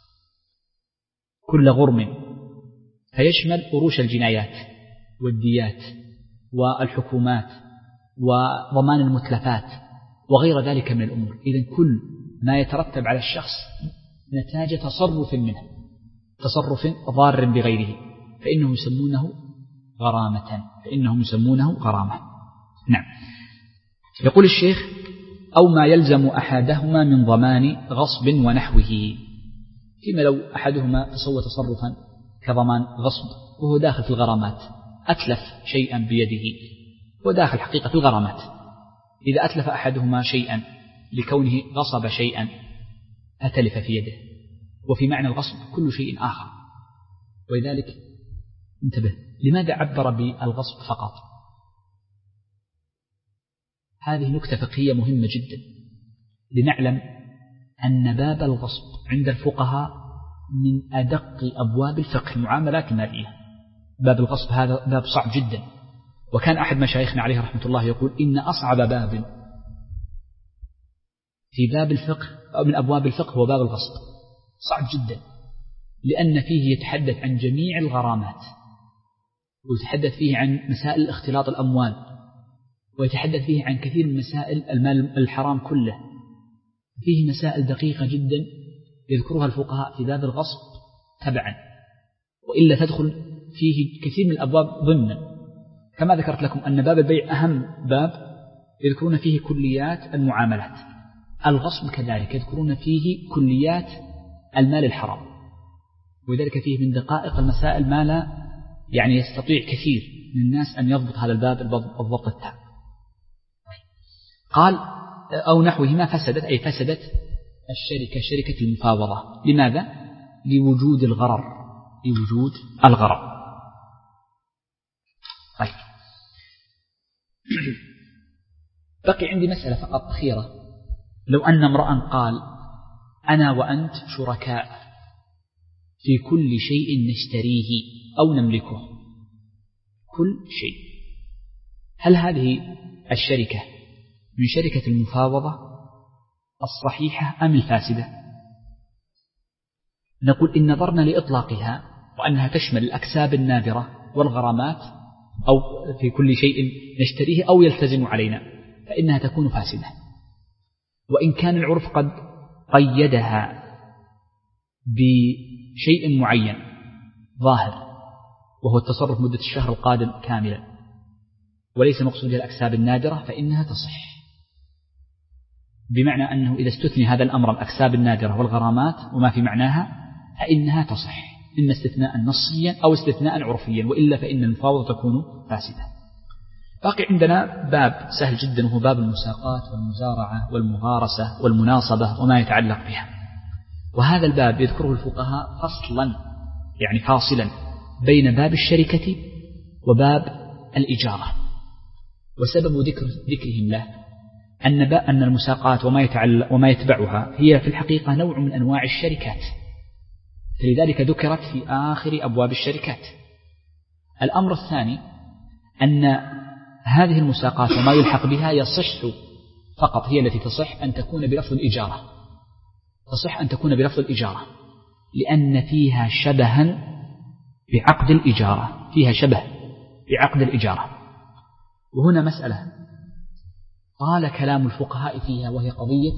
كل غرم، فيشمل أروش الجنايات والديات والحكومات وضمان المتلفات وغير ذلك من الأمور. إذن كل ما يترتب على الشخص نتاج تصرف منه، تصرف ضار بغيره، فإنهم يسمونه غرامة فإنهم يسمونه غرامة. نعم. يقول الشيخ: أو ما يلزم أحدهما من ضمان غصب ونحوه، فيما لو أحدهما تسوى تصرفا كضمان غصب وهو داخل في الغرامات، أتلف شيئا بيده وداخل حقيقة الغرامات. إذا أتلف أحدهما شيئا لكونه غصب شيئا أتلف في يده، وفي معنى الغصب كل شيء آخر. ولذلك انتبه، لماذا عبر بالغصب فقط؟ هذه نكتة فقهية مهمة جدا، لنعلم أن باب الغصب عند الفقهاء من أدق أبواب الفقه المعاملات المالية. باب الغصب هذا باب صعب جدا، وكان أحد مشايخنا عليه رحمة الله يقول: إن أصعب باب في باب الفقه أو من أبواب الفقه هو باب الغصب. صعب جدا، لأن فيه يتحدث عن جميع الغرامات، ويتحدث فيه عن مسائل اختلاط الأموال، ويتحدث فيه عن كثير من مسائل المال الحرام كله. فيه مسائل دقيقة جدا يذكرها الفقهاء في باب الغصب تبعا، وإلا تدخل فيه كثير من الأبواب ضمنا. كما ذكرت لكم أن باب البيع أهم باب يذكرون فيه كليات المعاملات، الغصب كذلك يذكرون فيه كليات المال الحرام، وذلك فيه من دقائق المسائل ما لا يعني يستطيع كثير من الناس أن يضبط هذا الباب الضبط التام. قال: أو نحوهما فسدت، أي فسدت الشركة شركة المفاوضة. لماذا؟ لوجود الغرر لوجود الغرر. طيب، بقي عندي مسألة فقط أخيرة. لو أن امرأ قال: أنا وأنت شركاء في كل شيء نشتريه أو نملكه، كل شيء، هل هذه الشركة من شركة المفاوضة الصحيحة أم الفاسدة؟ نقول إن نظرنا لإطلاقها وأنها تشمل الأكساب النادرة والغرامات، أو في كل شيء نشتريه أو يلتزم علينا، فإنها تكون فاسدة. وإن كان العرف قد قيدها بشيء معين ظاهر وهو التصرف مدة الشهر القادم كاملا، وليس مقصود الأكساب النادرة، فإنها تصح. بمعنى أنه إذا استثني هذا الأمر الأكساب النادرة والغرامات وما في معناها فإنها تصح، إما استثناء نصيا أو استثناء عرفيا، وإلا فإن المفاوضة تكون فاسدة. باقي عندنا باب سهل جدا وهو باب المساقات والمزارعة والمغارسة والمناصبة وما يتعلق بها. وهذا الباب يذكره الفقهاء فصلا، يعني فاصلا بين باب الشركة وباب الإجارة. وسبب ذكر ذكرهم له أن أن المساقات وما يتعلق وما يتبعها هي في الحقيقة نوع من أنواع الشركات، فلذلك ذكرت في آخر أبواب الشركات. الأمر الثاني أن هذه المساقات وما يلحق بها يصح فقط، هي التي تصح أن تكون بلفظ الإجارة، تصح أن تكون بلفظ الإجارة لأن فيها شبها بعقد الإجارة، فيها شبه بعقد الإجارة. وهنا مسألة طال كلام الفقهاء فيها، وهي قضية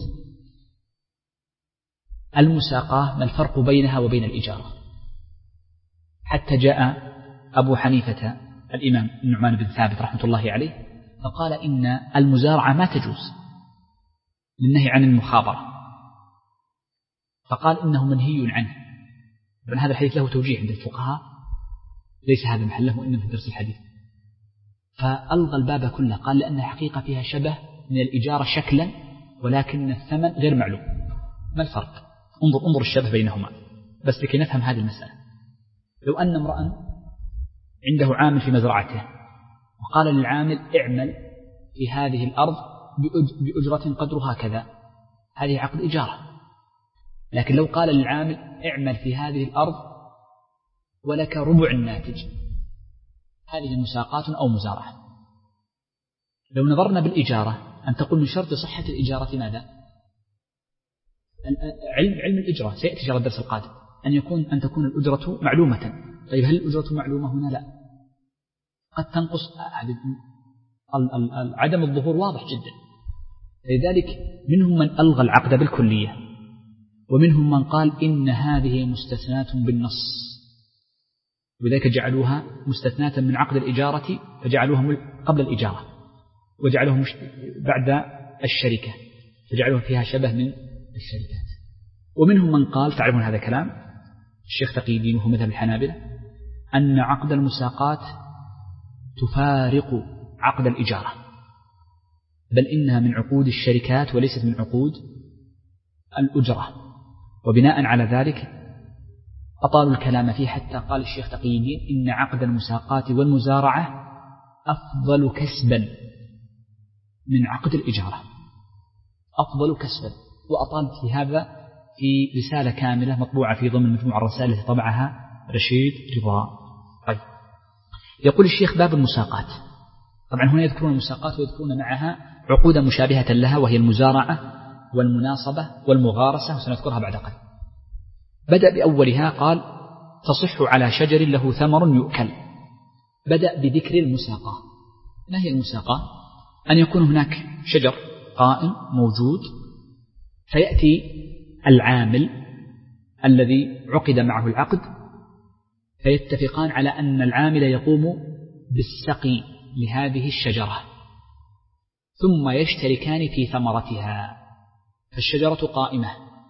المساقاة، ما الفرق بينها وبين الإجارة. حتى جاء أبو حنيفة الإمام النعمان بن ثابت رحمة الله عليه فقال إن المزارعة ما تجوز للنهي عن المخابرة، فقال إنه منهي عنه. بل هذا الحديث له توجيه عند الفقهاء، ليس هذا محله وإنما في درس الحديث. فألغى الباب كله، قال لأن حقيقة فيها شبه من الإجارة شكلا ولكن الثمن غير معلوم. ما الفرق؟ انظر انظر الشبه بينهما بس لكي نفهم هذه المسألة. لو أن امرأ عنده عامل في مزرعته وقال للعامل اعمل في هذه الأرض بأجرة قدرها كذا، هذه عقد إجارة. لكن لو قال للعامل اعمل في هذه الأرض ولك ربع الناتج، هذه مساقات أو مزارعة. لو نظرنا بالإجارة أن تقول من شرط صحة الإجارة ماذا؟ علم علم الإجرة سيأتي إن شاء الله الدرس القادم، أن يكون أن تكون الأجرة معلومة. طيب هل الأجرة معلومة هنا؟ لا، قد تنقص. عدم الظهور واضح جدا. لذلك منهم من ألغى العقد بالكلية، ومنهم من قال إن هذه مستثنات بالنص، ولذلك جعلوها مستثنات من عقد الإجارة فجعلوها قبل الإجارة، وجعلوها بعد الشركة فجعلوها فيها شبه من الشركات. ومنهم من قال، تعرفون هذا كلام الشيخ تقي الدين وهو مذهب الحنابلة، أن عقد المساقات تفارق عقد الإجارة، بل إنها من عقود الشركات وليست من عقود الأجرة. وبناء على ذلك أطالوا الكلام فيه حتى قال الشيخ تقي الدين إن عقد المساقات والمزارعة أفضل كسبا من عقد الإجارة، أفضل كسبا. وأطال في هذا في رسالة كاملة مطبوعة في ضمن مجموعة الرسائل التي طبعها رشيد رضا. طيب، يقول الشيخ باب المساقات. طبعا هنا يذكرون المساقات ويذكرون معها عقودا مشابهة لها، وهي المزارعة والمناصبة والمغارسة، وسنذكرها بعد قليل. بدأ بأولها قال تصح على شجر له ثمر يؤكل. بدأ بذكر المساقة. ما هي المساقة؟ أن يكون هناك شجر قائم موجود، فيأتي العامل الذي عقد معه العقد فيتفقان على أن العامل يقوم بالسقي لهذه الشجرة، ثم يشتركان في ثمرتها. فالشجرة قائمة،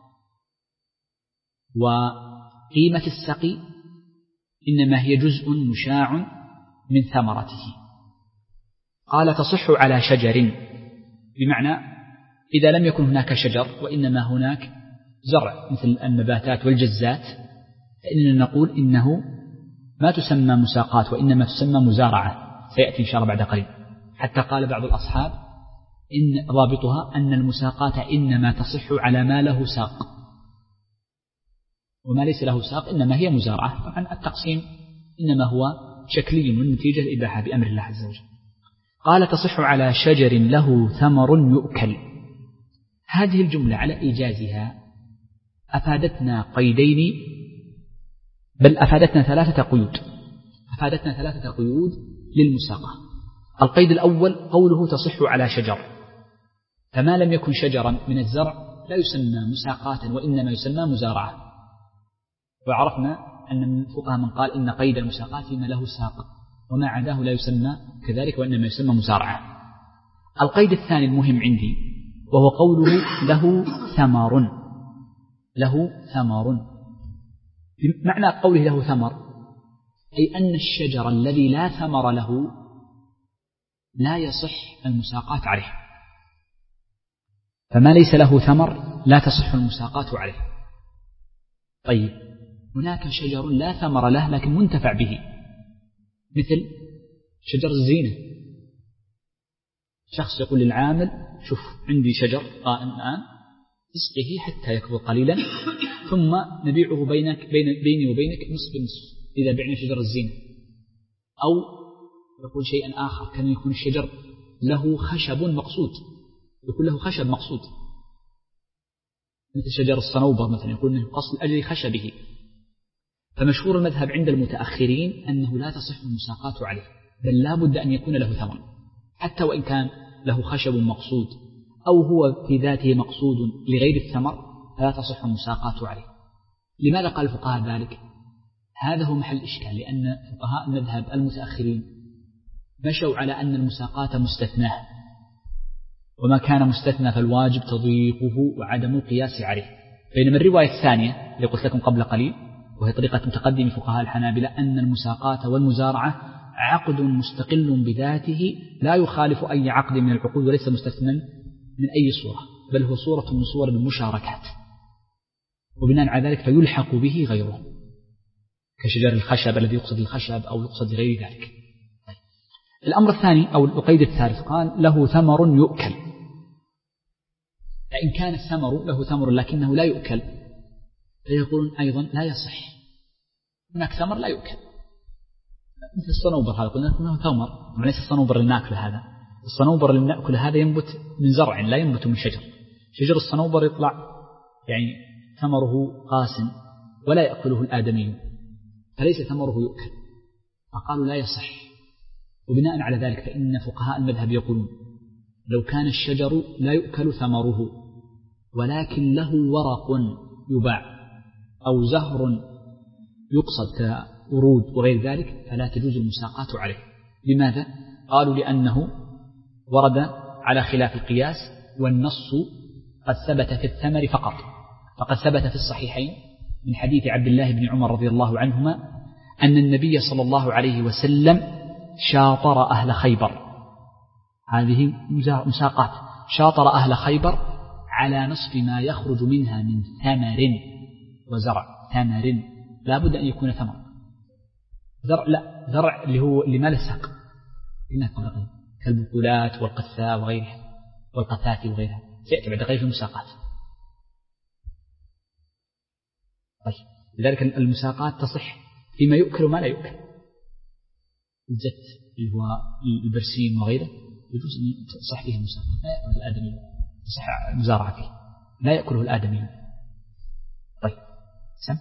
وقيمة السقي إنما هي جزء مشاع من ثمرته. قال تصح على شجر، بمعنى إذا لم يكن هناك شجر وإنما هناك زرع مثل النباتات والجزات، فإننا نقول إنه ما تسمى مساقات وإنما تسمى مزارعة، سيأتي إن شاء الله بعد قليل. حتى قال بعض الأصحاب إن ضابطها أن المساقات إنما تصح على ما له ساق، وما ليس له ساق إنما هي مزارعة. طبعا التقسيم إنما هو شكلي، والنتيجة الإباحة بأمر الله عز وجل. قال تصح على شجر له ثمر يؤكل. هذه الجملة على إيجازها أفادتنا قيدين، بل أفادتنا ثلاثة قيود، أفادتنا ثلاثة قيود للمساقة. القيد الأول قوله تصح على شجر، فما لم يكن شجرا من الزرع لا يسمى مساقاة وإنما يسمى مزارعة. وعرفنا أن من الفقهاء من قال إن قيد المساقاة فيما له ساق، وما عداه لا يسمى كذلك وإنما يسمى مزارعة. القيد الثاني المهم عندي وهو قوله له ثمر، له ثمر. معنى قوله له ثمر أي أن الشجر الذي لا ثمر له لا يصح المساقات عليه، فما ليس له ثمر لا تصح المساقات عليه. طيب هناك شجر لا ثمر له لكن منتفع به، مثل شجر الزينة. شخص يقول للعامل شوف عندي شجر قائم الآن اسقه حتى يكبر قليلا ثم نبيعه بينك بين بيني وبينك نصف بنصف إذا بعنا شجر الزينة. أو يقول شيئا آخر، كان يكون الشجر له خشب مقصود، يكون له خشب مقصود مثل شجر الصنوبر مثلا، يقول أنه قصد أجل خشبه. فمشهور المذهب عند المتأخرين أنه لا تصح المساقات عليه، بل لا بد أن يكون له ثمر حتى وإن كان له خشب مقصود أو هو في ذاته مقصود لغير الثمر فلا تصح المساقات عليه. لماذا قال الفقهاء ذلك؟ هذا هو محل إشكال، لأن فقهاء المذهب المتأخرين مشوا على أن المساقات مستثناه، وما كان مستثنى فالواجب تضييقه وعدم القياس عليه. بينما الرواية الثانية اللي قلت لكم قبل قليل وهي طريقة متقدم فقهاء الحنابلة أن المساقات والمزارعة عقد مستقل بذاته لا يخالف أي عقد من العقود وليس مستثنى من أي صورة، بل هو صورة من صور المشاركات، وبناء على ذلك فيلحق به غيره كشجر الخشب الذي يقصد الخشب أو يقصد غير ذلك. الأمر الثاني أو القيد الثالث قال له ثمر يؤكل. فإن كان الثمر له ثمر لكنه لا يؤكل فيقولون أيضا لا يصح. هناك ثمر لا يؤكل مثل الصنوبر، هذا قلنا له ثمر وليس الصنوبر اللي نأكل، هذا الصنوبر اللي نأكل هذا ينبت من زرع لا ينبت من شجر. شجر الصنوبر يطلع يعني ثمره قاسم ولا يأكله الآدمي، فليس ثمره يؤكل، فقالوا لا يصح. وبناء على ذلك فإن فقهاء المذهب يقولون لو كان الشجر لا يؤكل ثمره ولكن له ورق يباع أو زهر يقصد كورود وغير ذلك فلا تجوز المساقات عليه. لماذا؟ قالوا لأنه ورد على خلاف القياس، والنص قد ثبت في الثمر فقط. فقد ثبت في الصحيحين من حديث عبد الله بن عمر رضي الله عنهما أن النبي صلى الله عليه وسلم شاطر أهل خيبر، هذه مساقات، شاطر أهل خيبر على نصف ما يخرج منها من ثمر وزرع. ثمر لا بد أن يكون ثمر، زرع لا، زرع اللي هو اللي ما له ساق كالبقولات والقثاء وغيرها والقثاث وغيرها سيأتي بعد قليل في المساقات. طيب لذلك المساقات تصح فيما يؤكل وما لا يؤكل. الزت اللي هو البرسيم وغيره يجوز أن تصح فيه المساقات، لا يأكله الآدمي، تصح المزارعة فيه لا يأكله الآدمي. طيب سم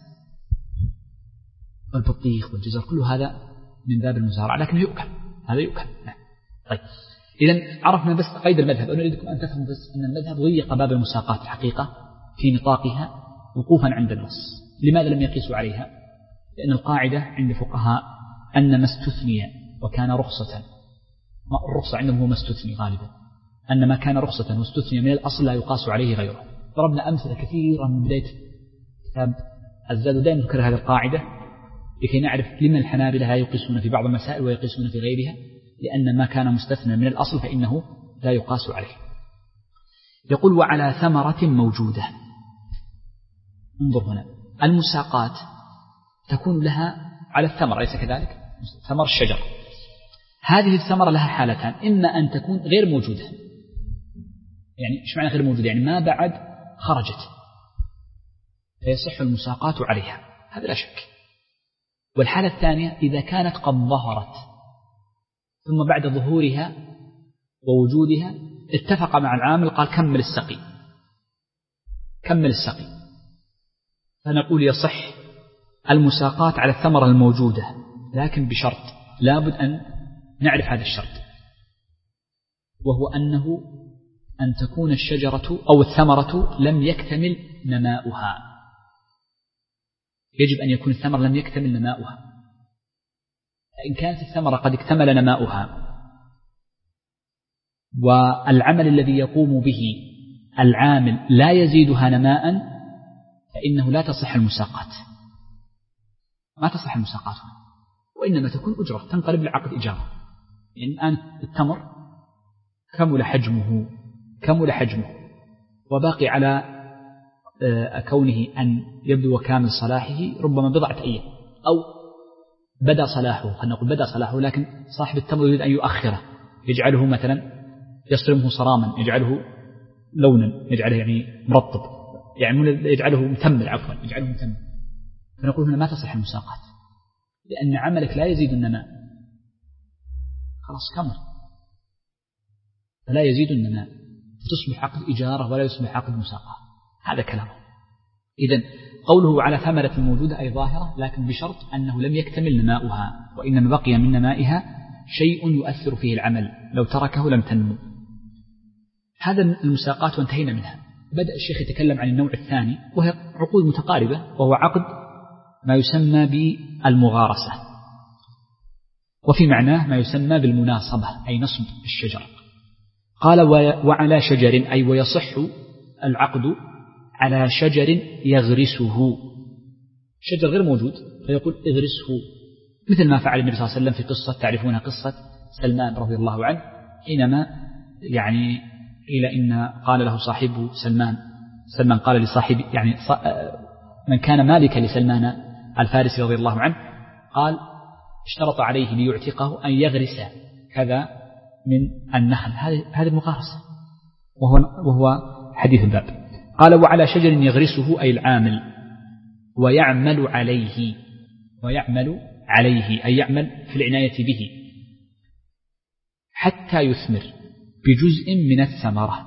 والبطيخ والجزر كل هذا من باب المزارعة لكنه يؤكل، هذا يؤكل. لا. طيب إذن عرفنا بس قيد المذهب. أنا أريدكم أن تفهموا بس أن المذهب ضيق باب المساقات الحقيقة في نطاقها وقوفا عند النص. لماذا لم يقيسوا عليها؟ لأن القاعدة عند فقهاء أن ما استثني وكان رخصة، الرخصة عندهم هو ما استثني غالبا، أن ما كان رخصة واستثني من الأصل لا يقاس عليه غيره. ضربنا أمثلة كثيرة من بداية كتاب الزاد، دائما نذكر هذه القاعدة لكي نعرف لما الحنابلة لا يقيسون في بعض المسائل ويقيسون في غيرها، لأن ما كان مستثنى من الأصل فإنه لا يقاس عليه. يقول وعلى ثمرة موجودة. انظر هنا، المساقات تكون لها على الثمر أليس كذلك؟ ثمر الشجر، هذه الثمرة لها حالتان، إما أن تكون غير موجودة، يعني إيش معنى غير موجودة؟ يعني ما بعد خرجت فيصح المساقات عليها، هذا لا شك. والحالة الثانية إذا كانت قد ظهرت ثم بعد ظهورها ووجودها اتفق مع العامل قال كمل السقي كمل السقي فنقول يصح المساقات على الثمرة الموجودة، لكن بشرط لابد أن نعرف هذا الشرط، وهو أنه أن تكون الشجرة أو الثمرة لم يكتمل نماؤها. يجب أن يكون الثمر لم يكتمل نماؤها. إن كانت الثمرة قد اكتمل نماؤها والعمل الذي يقوم به العامل لا يزيدها نماء فإنه لا تصح المساقات، ما تصح المساقات، وإنما تكون أجرة تنقلب لعقد إجارة. يعني الآن التمر كمل حجمه كمل حجمه وباقي على كونه أن يبدو كامل صلاحه ربما بضعة أيام، أو بدأ صلاحه، خلينا نقول بدأ صلاحه، لكن صاحب التمر يريد أن يؤخره، يجعله مثلا يصرمه صراما، يجعله لونا، يجعله يعني مرطب، يعني يجعله متمر، عفوا يجعله متمر. فنقول هنا ما تصح المساقات، لأن عملك لا يزيد النماء، خلاص كمل، فلا يزيد النماء، تصبح عقد إجارة ولا يصبح عقد مساقات. هذا كلامه. إذن قوله على ثمرة موجودة أي ظاهرة، لكن بشرط أنه لم يكتمل نماؤها، وإنما بقي من نمائها شيء يؤثر فيه العمل، لو تركه لم تنمو. هذا المساقات وانتهينا منها. بدأ الشيخ يتكلم عن النوع الثاني، وهي عقود متقاربة، وهو عقد ما يسمى بالمغارسة، وفي معناه ما يسمى بالمناصبة، أي نصب الشجر. قال وعلى شجر، أي ويصح العقد على شجر يغرسه، شجر غير موجود فيقول اغرسه، مثل ما فعل النبي صلى الله عليه وسلم في قصة تعرفونها، قصة سلمان رضي الله عنه، حينما يعني إلى إن قال له صاحبه سلمان سلمان قال لصاحبه، يعني من كان مالكا لسلمان الفارسي رضي الله عنه، قال اشترط عليه ليعتقه أن يغرس كذا من النخل، هذه هذه المغارسة، وهو وهو حديث الباب. قال وعلى شجر يغرسه أي العامل، ويعمل عليه ويعمل عليه أي يعمل في العناية به حتى يثمر بجزء من الثمرة.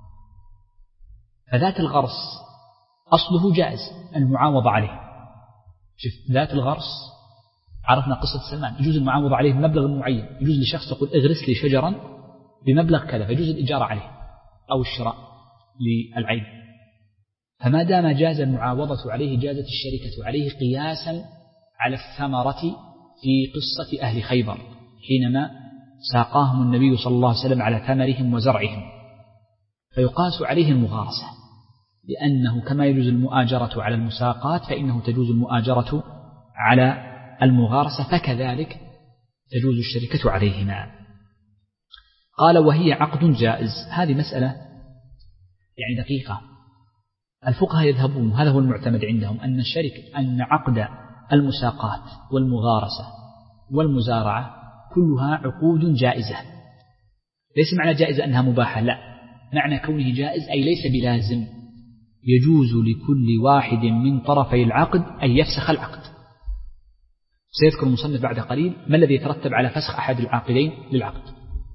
فذات الغرس أصله جائز المعاوضة عليه. شوف ذات الغرس عرفنا قصة سلمان، يجوز المعاوضة عليه بمبلغ معين، يجوز لشخص يقول اغرس لي شجرا بمبلغ كذا، فيجوز الإجارة عليه أو الشراء للعين. فما دام جاز المعاوضة عليه جازت الشركة عليه، قياسا على الثمرة في قصة أهل خيبر حينما ساقاهم النبي صلى الله عليه وسلم على ثمرهم وزرعهم، فيقاس عليه المغارسة، لأنه كما يجوز المؤاجرة على المساقات فإنه تجوز المؤاجرة على المغارسة، فكذلك تجوز الشركة عليهما. قال وهي عقد جائز. هذه مسألة يعني دقيقة، الفقهاء يذهبون، هذا هو المعتمد عندهم، أن الشركة أن عقد المساقات والمغارسة والمزارعة كلها عقود جائزة. ليس معنى جائزة أنها مباحة، لا، معنى كونه جائز أي ليس بلازم، يجوز لكل واحد من طرفي العقد أن يفسخ العقد. سيذكر المصنف بعد قليل ما الذي يترتب على فسخ أحد العاقدين للعقد.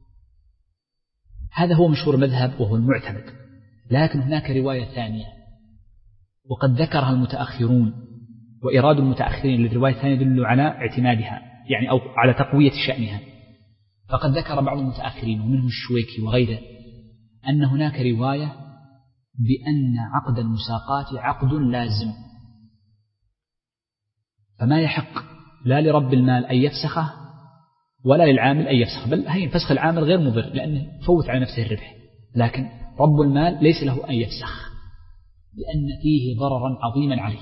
هذا هو مشهور مذهب وهو المعتمد، لكن هناك رواية ثانية وقد ذكرها المتأخرون، وإراد المتأخرين للرواية الثانية يدل على اعتمادها يعني أو على تقوية شأنها. فقد ذكر بعض المتأخرين ومنهم الشويكي وغيره أن هناك رواية بأن عقد المساقات عقد لازم، فما يحق لا لرب المال أن يفسخه ولا للعامل أن يفسخ، بل هي فسخ العامل غير مضر لأنه فوت على نفسه الربح، لكن رب المال ليس له أن يفسخ لأن فيه ضررا عظيما عليه.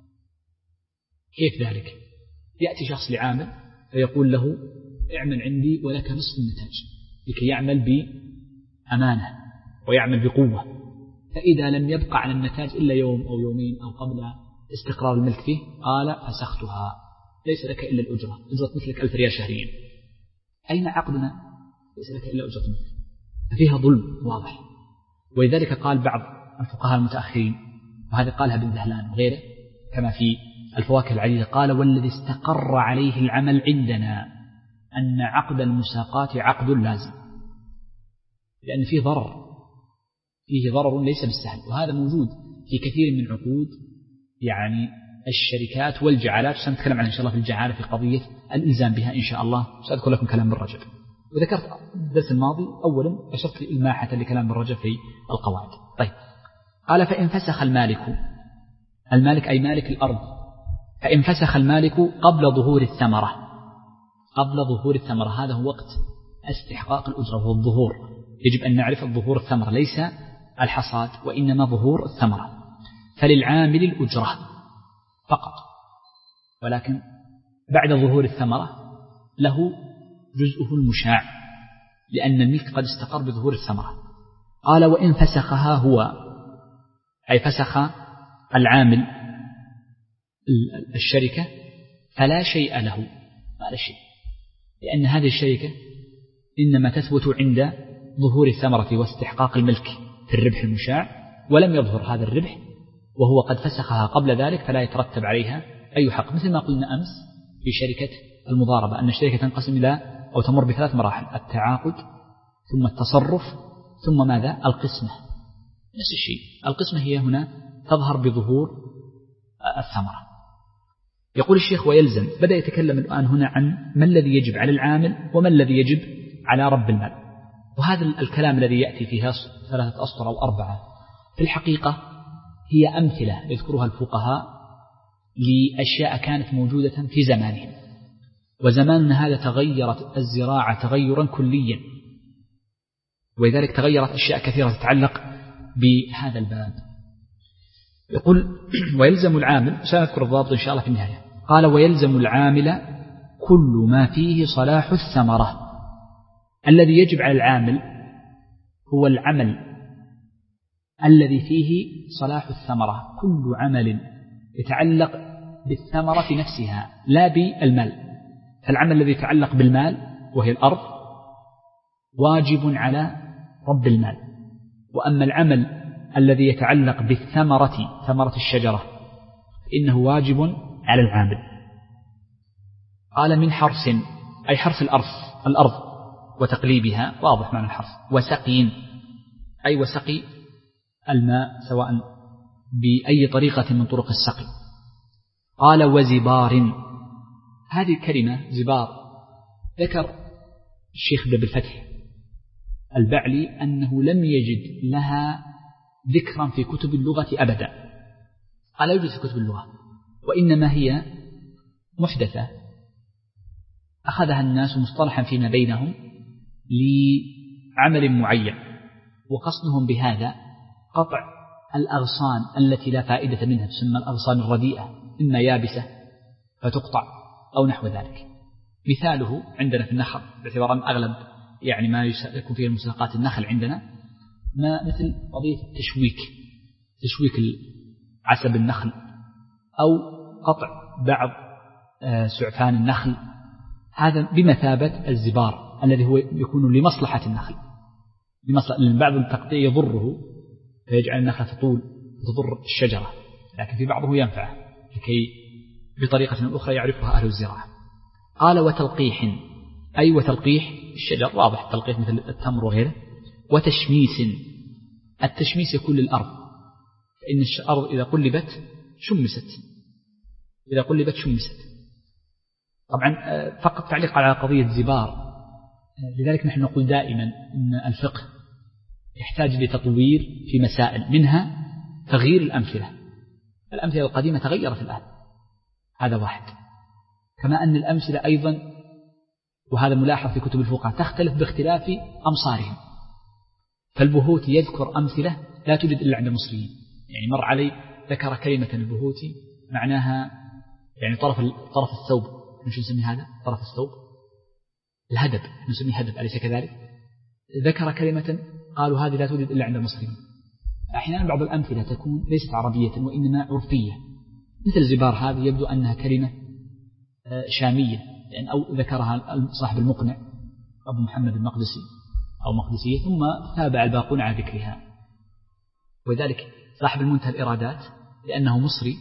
كيف ذلك؟ يأتي شخص لعامل فيقول له اعمل عندي ولك نصف النتاج، لكي يعمل بأمانة ويعمل بقوة، فإذا لم يبقى على النتاج إلا يوم أو يومين أو قبل استقرار الملك فيه قال فسختها، ليس لك إلا الأجرة، أجرة مثلك ألف ريال شهريا. أين عقدنا؟ ليس لك إلا أجرة مثلك، ففيها ظلم واضح. ولذلك قال بعض الفقهاء المتأخرين، وهذا قالها ابن ذهلان وغيره كما في الفواكه العديدة، قال والذي استقر عليه العمل عندنا أن عقد المساقات عقد لازم، لأن فيه ضرر، فيه ضرر ليس بالسهل، وهذا موجود في كثير من عقود يعني الشركات والجعالات. سنتكلم عن إن شاء الله في الجعالة في قضية الإلزام بها إن شاء الله، سأذكر لكم كلام بالرجب. وذكرت الدرس الماضي أولا أشرت الماحة لكلام بالرجب في القواعد. طيب قال فإن فسخ المالك، المالك أي مالك الأرض، فإن فسخ المالك قبل ظهور الثمرة، قبل ظهور الثمرة هذا هو وقت استحقاق الأجرة وهو الظهور، يجب أن نعرف الظهور الثمرة ليس الحصاد وإنما ظهور الثمرة، فللعامل الأجرة فقط، ولكن بعد ظهور الثمرة له جزءه المشاع، لأن الملك قد استقر بظهور الثمرة. قال وإن فسخها هو، أي فسخ العامل الشركة، فلا شيء له، ما لا شيء، لأن هذه الشركة إنما تثبت عند ظهور الثمرة واستحقاق الملك في الربح المشاع، ولم يظهر هذا الربح وهو قد فسخها قبل ذلك، فلا يترتب عليها أي حق. مثل ما قلنا أمس في شركة المضاربة أن الشركة تنقسم إلى أو تمر بثلاث مراحل: التعاقد، ثم التصرف، ثم ماذا؟ القسمة. نفس الشيء، القسمة هي هنا تظهر بظهور الثمرة. يقول الشيخ ويلزم، بدأ يتكلم الآن هنا عن ما الذي يجب على العامل وما الذي يجب على رب المال. وهذا الكلام الذي يأتي فيها ثلاثة أسطر أو أربعة في الحقيقة هي أمثلة يذكرها الفقهاء لأشياء كانت موجودة في زمانهم، وزماننا هذا تغيرت الزراعة تغيرا كليا، ولذلك تغيرت أشياء كثيرة تتعلق بهذا الباب. يقول ويلزم العامل، سنذكر الضابط إن شاء الله في النهاية. قال ويلزم العامل كل ما فيه صلاح الثمرة. الذي يجب على العامل هو العمل الذي فيه صلاح الثمرة، كل عمل يتعلق بالثمرة نفسها لا بالمال. فالعمل الذي يتعلق بالمال وهي الأرض واجب على رب المال، وأما العمل الذي يتعلق بالثمرة ثمرة الشجرة إنه واجب على العامل. قال من حرث، أي حرث الأرض الأرض وتقليبها، واضح معنى الحرث، وسقي، أي وسقي الماء سواء بأي طريقة من طرق السقي. قال وزبار، هذه الكلمة زبار ذكر الشيخ بالفتح البعلي أنه لم يجد لها ذكرا في كتب اللغة أبدا، قال لا يوجد في كتب اللغة، وإنما هي محدثة أخذها الناس مصطلحا فيما بينهم لعمل معين، وقصدهم بهذا قطع الأغصان التي لا فائدة منها، تسمى الأغصان الرديئة، إما يابسة فتقطع أو نحو ذلك. مثاله عندنا في النخل، باعتبار أن أغلب يعني ما يكون فيه المساقات النخل عندنا، ما مثل قضية التشويك، تشويك عسب النخل أو قطع بعض سعفان النخل، هذا بمثابة الزبار الذي هو يكون لمصلحة النخل، لمصلحة، لأن بعض التقطيع يضره فيجعل النخل تطول تضر الشجرة، لكن في بعضه ينفعه لكي بطريقة أخرى يعرفها أهل الزراعة. قال وتلقيح، أي وتلقيح الشجر، واضح التلقيح مثل التمر وغيره. وتشميس، التشميس يكون للأرض، فإن الأرض إذا قلبت شمست، إذا قلبت شمست. طبعا فقط تعليق على قضية زبار، لذلك نحن نقول دائما أن الفقه يحتاج لتطوير في مسائل، منها تغيير الأمثلة. الأمثلة القديمة تغيرت الآن، هذا واحد. كما أن الأمثلة أيضا، وهذا ملاحظ في كتب الفقهاء، تختلف باختلاف أمصارهم. فالبهوتي يذكر أمثلة لا توجد إلا عند المصريين، يعني مر علي ذكر كلمة البهوتي معناها يعني طرف طرف الثوب، نحن نسمي هذا طرف الثوب الهدب، نسميه هدب، أليس كذلك؟ ذكر كلمة قالوا هذه لا توجد إلا عند المصريين. أحيانا بعض الأمثلة تكون ليست عربية وإنما عرفية، مثل زبار هذه يبدو أنها كلمة شامية، لأن أو ذكرها صاحب المقنع أبو محمد المقدسي أو مقدسية، ثم تابع الباقون على ذكرها. وذلك صاحب المنتهى الإرادات لأنه مصري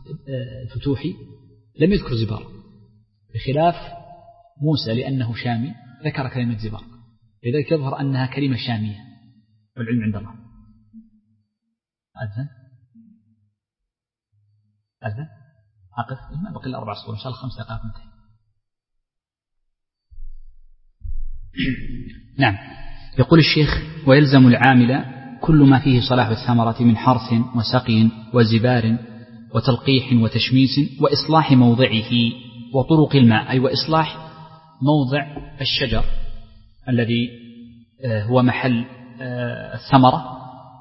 فتوحي لم يذكر زبار، بخلاف موسى لأنه شامي ذكر كلمة زبار، لذلك يظهر أنها كلمة شامية، والعلم عند الله. أذن أذن أقف، ما بقي الأربع سطور إن شاء الله، خمس دقائق منتهي. نعم. يقول الشيخ ويلزم العامل كل ما فيه صلاح الثمرة من حرث وسقي وزبار وتلقيح وتشميس وإصلاح موضعه وطرق الماء، أي وإصلاح موضع الشجر الذي هو محل الثمرة،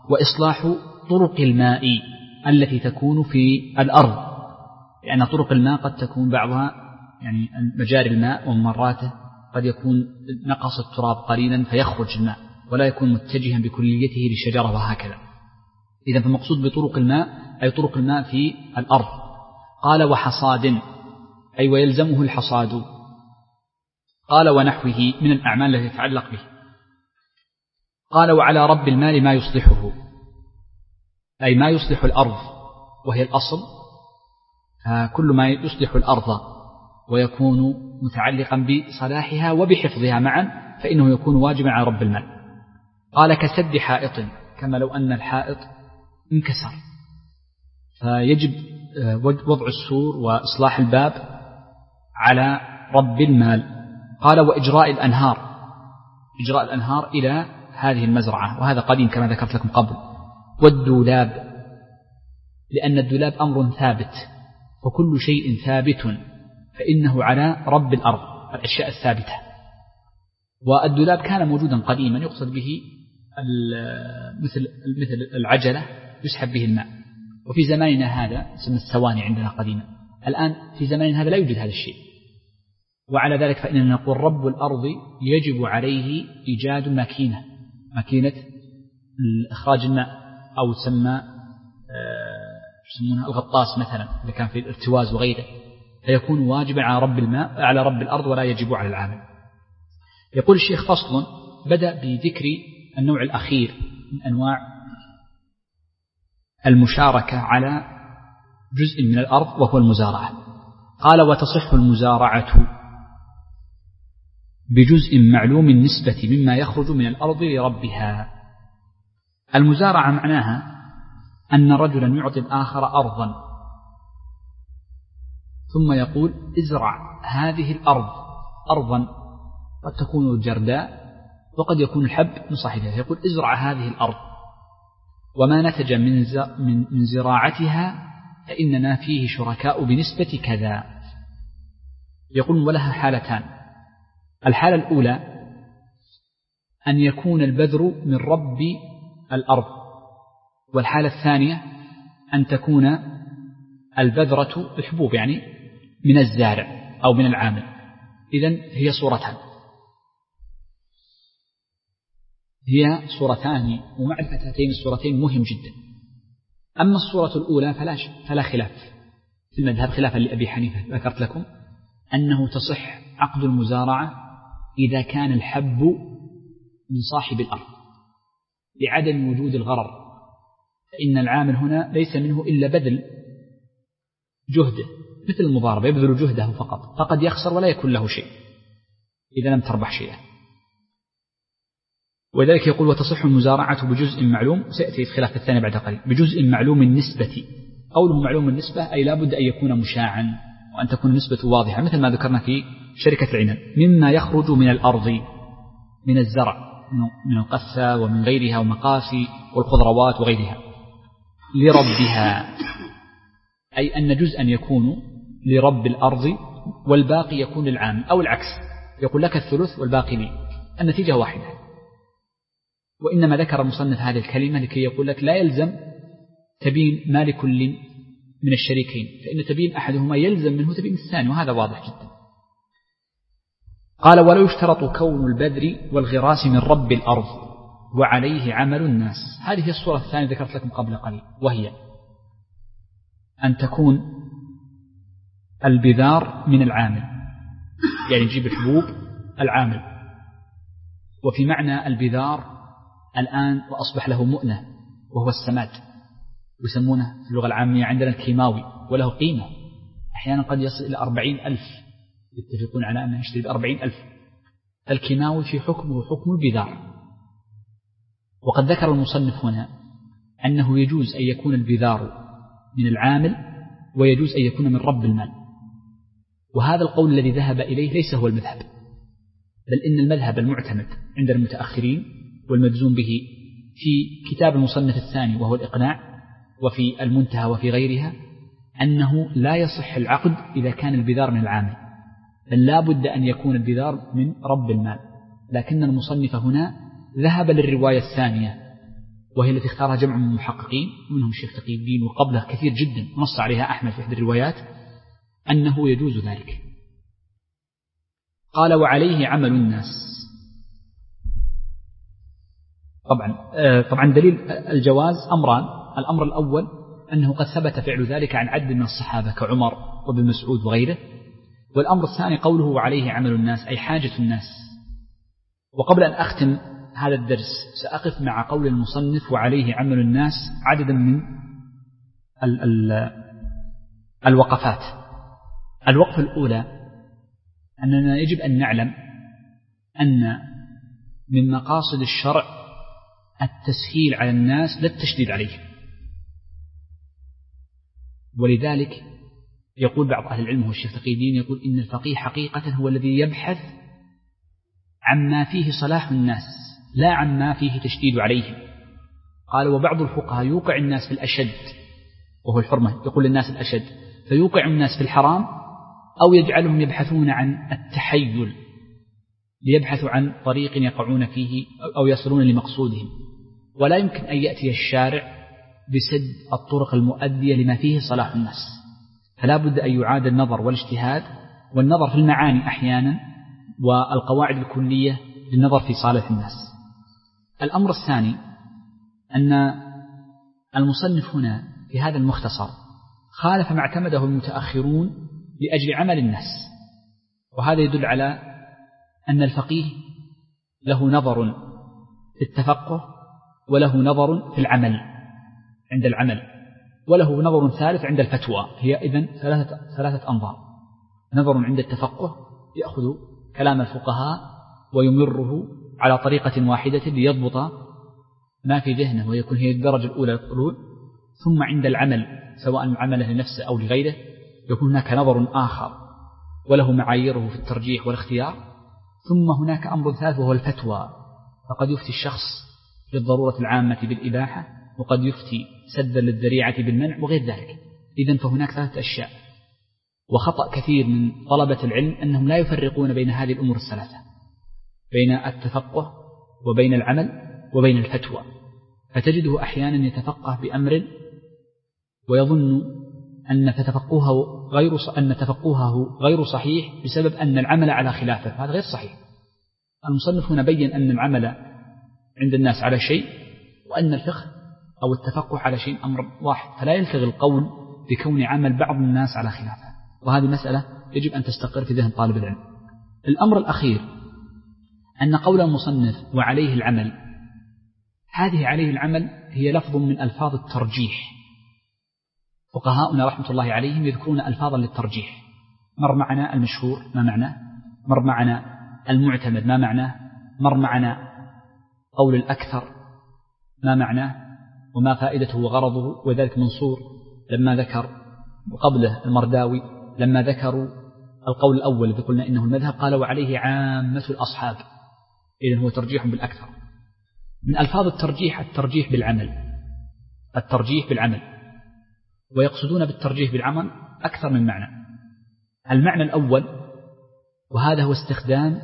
وإصلاح طرق الماء التي تكون في الأرض، لأن طرق الماء قد تكون بعضها يعني مجاري الماء وممراته قد يكون نقص التراب قليلا فيخرج الماء ولا يكون متجها بكليته للشجرة وهكذا. إذا فالمقصود بطرق الماء أي طرق الماء في الأرض. قال وحصاد أي ويلزمه الحصاد. قال ونحوه من الأعمال التي تتعلق به. قال وعلى رب المال ما يصلحه أي ما يصلح الأرض وهي الأصل، كل ما يصلح الأرض ويكون متعلقا بصلاحها وبحفظها معا فإنه يكون واجبا على رب المال. قال كسد حائط، كما لو أن الحائط انكسر فيجب وضع السور وإصلاح الباب على رب المال. قال وإجراء الأنهار، إجراء الأنهار إلى هذه المزرعة، وهذا قديم كما ذكرت لكم قبل. والدولاب، لأن الدولاب أمر ثابت، وكل شيء ثابت فإنه على رب الأرض، الأشياء الثابتة. والدولاب كان موجودا قديما يقصد به مثل مثل العجلة يسحب به الماء، وفي زماننا هذا اسمه السواني عندنا قديما. الآن في زماننا هذا لا يوجد هذا الشيء، وعلى ذلك فإننا نقول رب الأرض يجب عليه إيجاد ماكينة، ماكينة إخراج الماء، أو تسمى يسمونها الغطاس مثلا إذا كان في الارتواز وغيره، فيكون واجبا على رب الماء على رب الأرض ولا يجب على العامل. يقول الشيخ فصل، بدأ بذكر النوع الأخير من أنواع المشاركة على جزء من الأرض وهو المزارعة. قال وتصح المزارعة بجزء معلوم النسبة مما يخرج من الأرض لربها. المزارعة معناها أن رجلا يعطي الآخر أرضا ثم يقول ازرع هذه الأرض، أرضا قد تكون جرداء وقد يكون الحب من صاحبها، يقول ازرع هذه الأرض، وما نتج من زراعتها فإننا فيه شركاء بنسبة كذا. يقول ولها حالتان، الحالة الأولى أن يكون البذر من رب الأرض، والحالة الثانية أن تكون البذرة الحبوب يعني من الزارع أو من العامل. إذن هي صورتان، هي صورتان، ومعرفة هاتين الصورتين مهم جدا. أما الصورة الأولى فلا, فلا خلاف في المذهب، خلافا لأبي حنيفة ذكرت لكم أنه تصح عقد المزارعة إذا كان الحب من صاحب الأرض لعدم وجود الغرر، فإن العامل هنا ليس منه إلا بذل جهده مثل المضاربة، يبذل جهده فقط، فقد يخسر ولا يكون له شيء إذا لم تربح شيئا. وذلك يقول وتصح المزارعة بجزء معلوم، سيأتي الخلاف الثاني بعد قليل، بجزء معلوم النسبة. قوله معلوم النسبة أي لا بد أن يكون مشاعا وأن تكون النسبة واضحة، مثل ما ذكرنا في شركة العنب، مما يخرج من الأرض من الزرع من القثة ومن غيرها ومقاسي والخضروات وغيرها لربها، أي أن جزءا يكون لرب الأرض والباقي يكون للعام، أو العكس يقول لك الثلث والباقي لي، النتيجة واحدة. وإنما ذكر المصنف هذه الكلمة لكي يقول لك لا يلزم تبين ما لكل من الشريكين، فإن تبين أحدهما يلزم منه تبين الثاني، وهذا واضح جدا. قال ولا يشترط كون البذر والغراس من رب الأرض وعليه عمل الناس. هذه الصورة الثانية ذكرت لكم قبل قليل، وهي أن تكون البذار من العامل، يعني نجيب الحبوب العامل. وفي معنى البذار الآن وأصبح له مؤنة وهو السماد، يسمونه في اللغة العامية عندنا الكيماوي، وله قيمة أحيانا قد يصل إلى أربعين ألف، يتفقون على أنه يشتري بأربعين ألف. الكيماوي في حكمه حكم البذار. وقد ذكر المصنف هنا أنه يجوز أن يكون البذار من العامل ويجوز أن يكون من رب المال، وهذا القول الذي ذهب إليه ليس هو المذهب، بل إن المذهب المعتمد عند المتأخرين والمجزوم به في كتاب المصنف الثاني وهو الإقناع وفي المنتهى وفي غيرها أنه لا يصح العقد إذا كان البذار من العامل، بل لا بد أن يكون البذار من رب المال. لكن المصنف هنا ذهب للرواية الثانية وهي التي اختارها جمع من المحققين منهم الشيخ تقي الدين وقبله كثير جدا نص عليها أحمد في إحدى الروايات أنه يجوز ذلك. قال وعليه عمل الناس. طبعا طبعا دليل الجواز أمران. الأمر الأول أنه قد ثبت فعل ذلك عن عدد من الصحابة كعمر وابن مسعود وغيره. والأمر الثاني قوله وعليه عمل الناس أي حاجة الناس. وقبل أن أختم هذا الدرس سأقف مع قول المصنف وعليه عمل الناس عددا من ال ال الوقفات. الوقفة الأولى أننا يجب أن نعلم أن من مقاصد الشرع التسهيل على الناس لا التشديد عليهم. ولذلك يقول بعض أهل العلم هو الشيخ تقي الدين يقول إن الفقيه حقيقة هو الذي يبحث عما فيه صلاح الناس لا عما فيه تشديد عليهم. قال وبعض الفقهاء يوقع الناس في الأشد وهو الحرمة يقول للناس الأشد فيوقع الناس في الحرام أو يجعلهم يبحثون عن التحيل ليبحثوا عن طريق يقعون فيه أو يصلون لمقصودهم. ولا يمكن أن يأتي الشارع بسد الطرق المؤدية لما فيه صلاح الناس. فلا بد أن يعاد النظر والاجتهاد والنظر في المعاني أحيانا والقواعد الكلية للنظر في صالح الناس. الأمر الثاني أن المصنف هنا في هذا المختصر خالف ما اعتمده المتأخرون لأجل عمل الناس. وهذا يدل على أن الفقيه له نظر في التفقه وله نظر في العمل عند العمل وله نظر ثالث عند الفتوى. هي إذن ثلاثة, ذات أنظار. نظر عند التفقه يأخذ كلام الفقهاء ويمره على طريقة واحدة ليضبط ما في ذهنه ويكون هي الدرجة الأولى للقلول. ثم عند العمل سواء عمله لنفسه أو لغيره يكون هناك نظر آخر وله معاييره في الترجيح والاختيار. ثم هناك أمر ثالث وهو الفتوى. فقد يفتي الشخص للضرورة العامة بالإباحة وقد يفتي سدا للذريعة بالمنع وغير ذلك. إذن فهناك ثلاثة أشياء. وخطأ كثير من طلبة العلم أنهم لا يفرقون بين هذه الأمور الثلاثة بين التفقه وبين العمل وبين الفتوى. فتجده أحيانا يتفقه بأمر ويظن أن تفقهه غير أن تفقهه غير صحيح بسبب أن العمل على خلافه. هذا غير صحيح. المصنف هنا بين أن العمل عند الناس على شيء وأن الفقه أو التفقه على شيء أمر واحد. فلا يلتغي القول بكون عمل بعض الناس على خلافه. وهذه مسألة يجب أن تستقر في ذهن طالب العلم. الأمر الأخير أن قول المصنف وعليه العمل هذه عليه العمل هي لفظ من ألفاظ الترجيح. فقهاؤنا رحمة الله عليهم يذكرون ألفاظا للترجيح. مر معنا المشهور ما معناه، مر معنا المعتمد ما معناه، مر معنا قول الأكثر ما معناه وما فائدته وغرضه. وذلك منصور لما ذكر وقبله المرداوي لما ذكروا القول الأول الذي قلنا إنه المذهب قال وعليه عامة الأصحاب. إذن هو ترجيح بالأكثر. من ألفاظ الترجيح الترجيح بالعمل الترجيح بالعمل ويقصدون بالترجيح بالعمل أكثر من معنى. المعنى الأول وهذا هو استخدام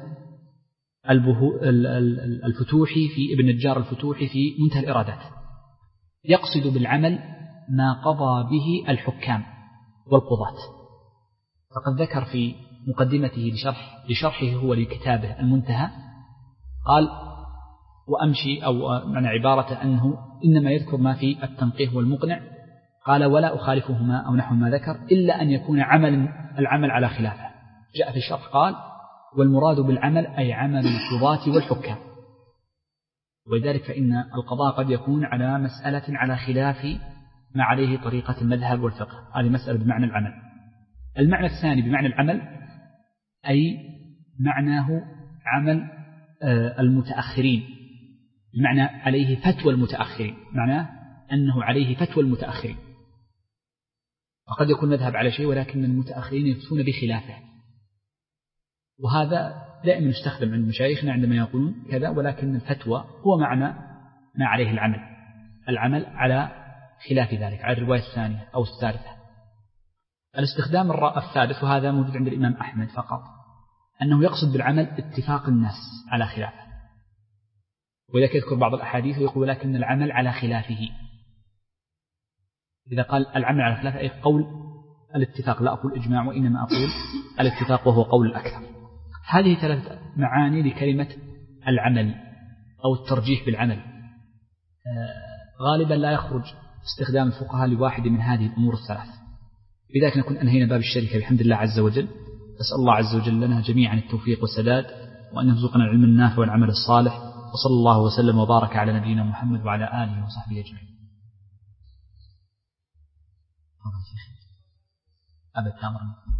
الفتوحي في ابن النجار الفتوحي في منتهى الإرادات. يقصد بالعمل ما قضى به الحكام والقضاة. فقد ذكر في مقدمته لشرح لشرحه هو لكتابه المنتهى قال وأمشي أو معنى عبارة أنه إنما يذكر ما في التنقيح والمقنع. قال ولا أخالفهما أو نحو ما ذكر إلا أن يكون عمل العمل على خلافه. جاء في الشرح قال والمراد بالعمل أي عمل القضاة والحكام. ولذلك فإن القضاء قد يكون على مسألة على خلاف ما عليه طريقة المذهب والفقه. هذه مسألة بمعنى العمل. المعنى الثاني بمعنى العمل أي معناه عمل المتأخرين بمعنى عليه فتوى المتأخرين. معناه أنه عليه فتوى المتأخرين. وقد يكون مذهب على شيء ولكن المتأخرين يفتون بخلافه. وهذا دائما يستخدم عند مشايخنا عندما يقولون كذا ولكن الفتوى هو معنى ما عليه العمل العمل على خلاف ذلك على الرواية الثانية أو الثالثة. الاستخدام الراء الثالث وهذا موجود عند الإمام أحمد فقط أنه يقصد بالعمل اتفاق الناس على خلافه. وإذا يذكر بعض الأحاديث ويقول لكن العمل على خلافه. إذا قال العمل على خلافه أي قول الاتفاق، لا أقول إجماع وإنما أقول الاتفاق وهو قول الأكثر. هذه ثلاث معاني لكلمة العمل أو الترجيح بالعمل. غالبا لا يخرج استخدام الفقهاء لواحد من هذه الأمور الثلاث. بذلك نكون أنهينا باب الشركة بحمد الله عز وجل. أسأل الله عز وجل لنا جميعا التوفيق والسداد، وأن يرزقنا العلم النافع والعمل الصالح، وصلى الله وسلم وبارك على نبينا محمد وعلى آله وصحبه أجمعين. أبد تامر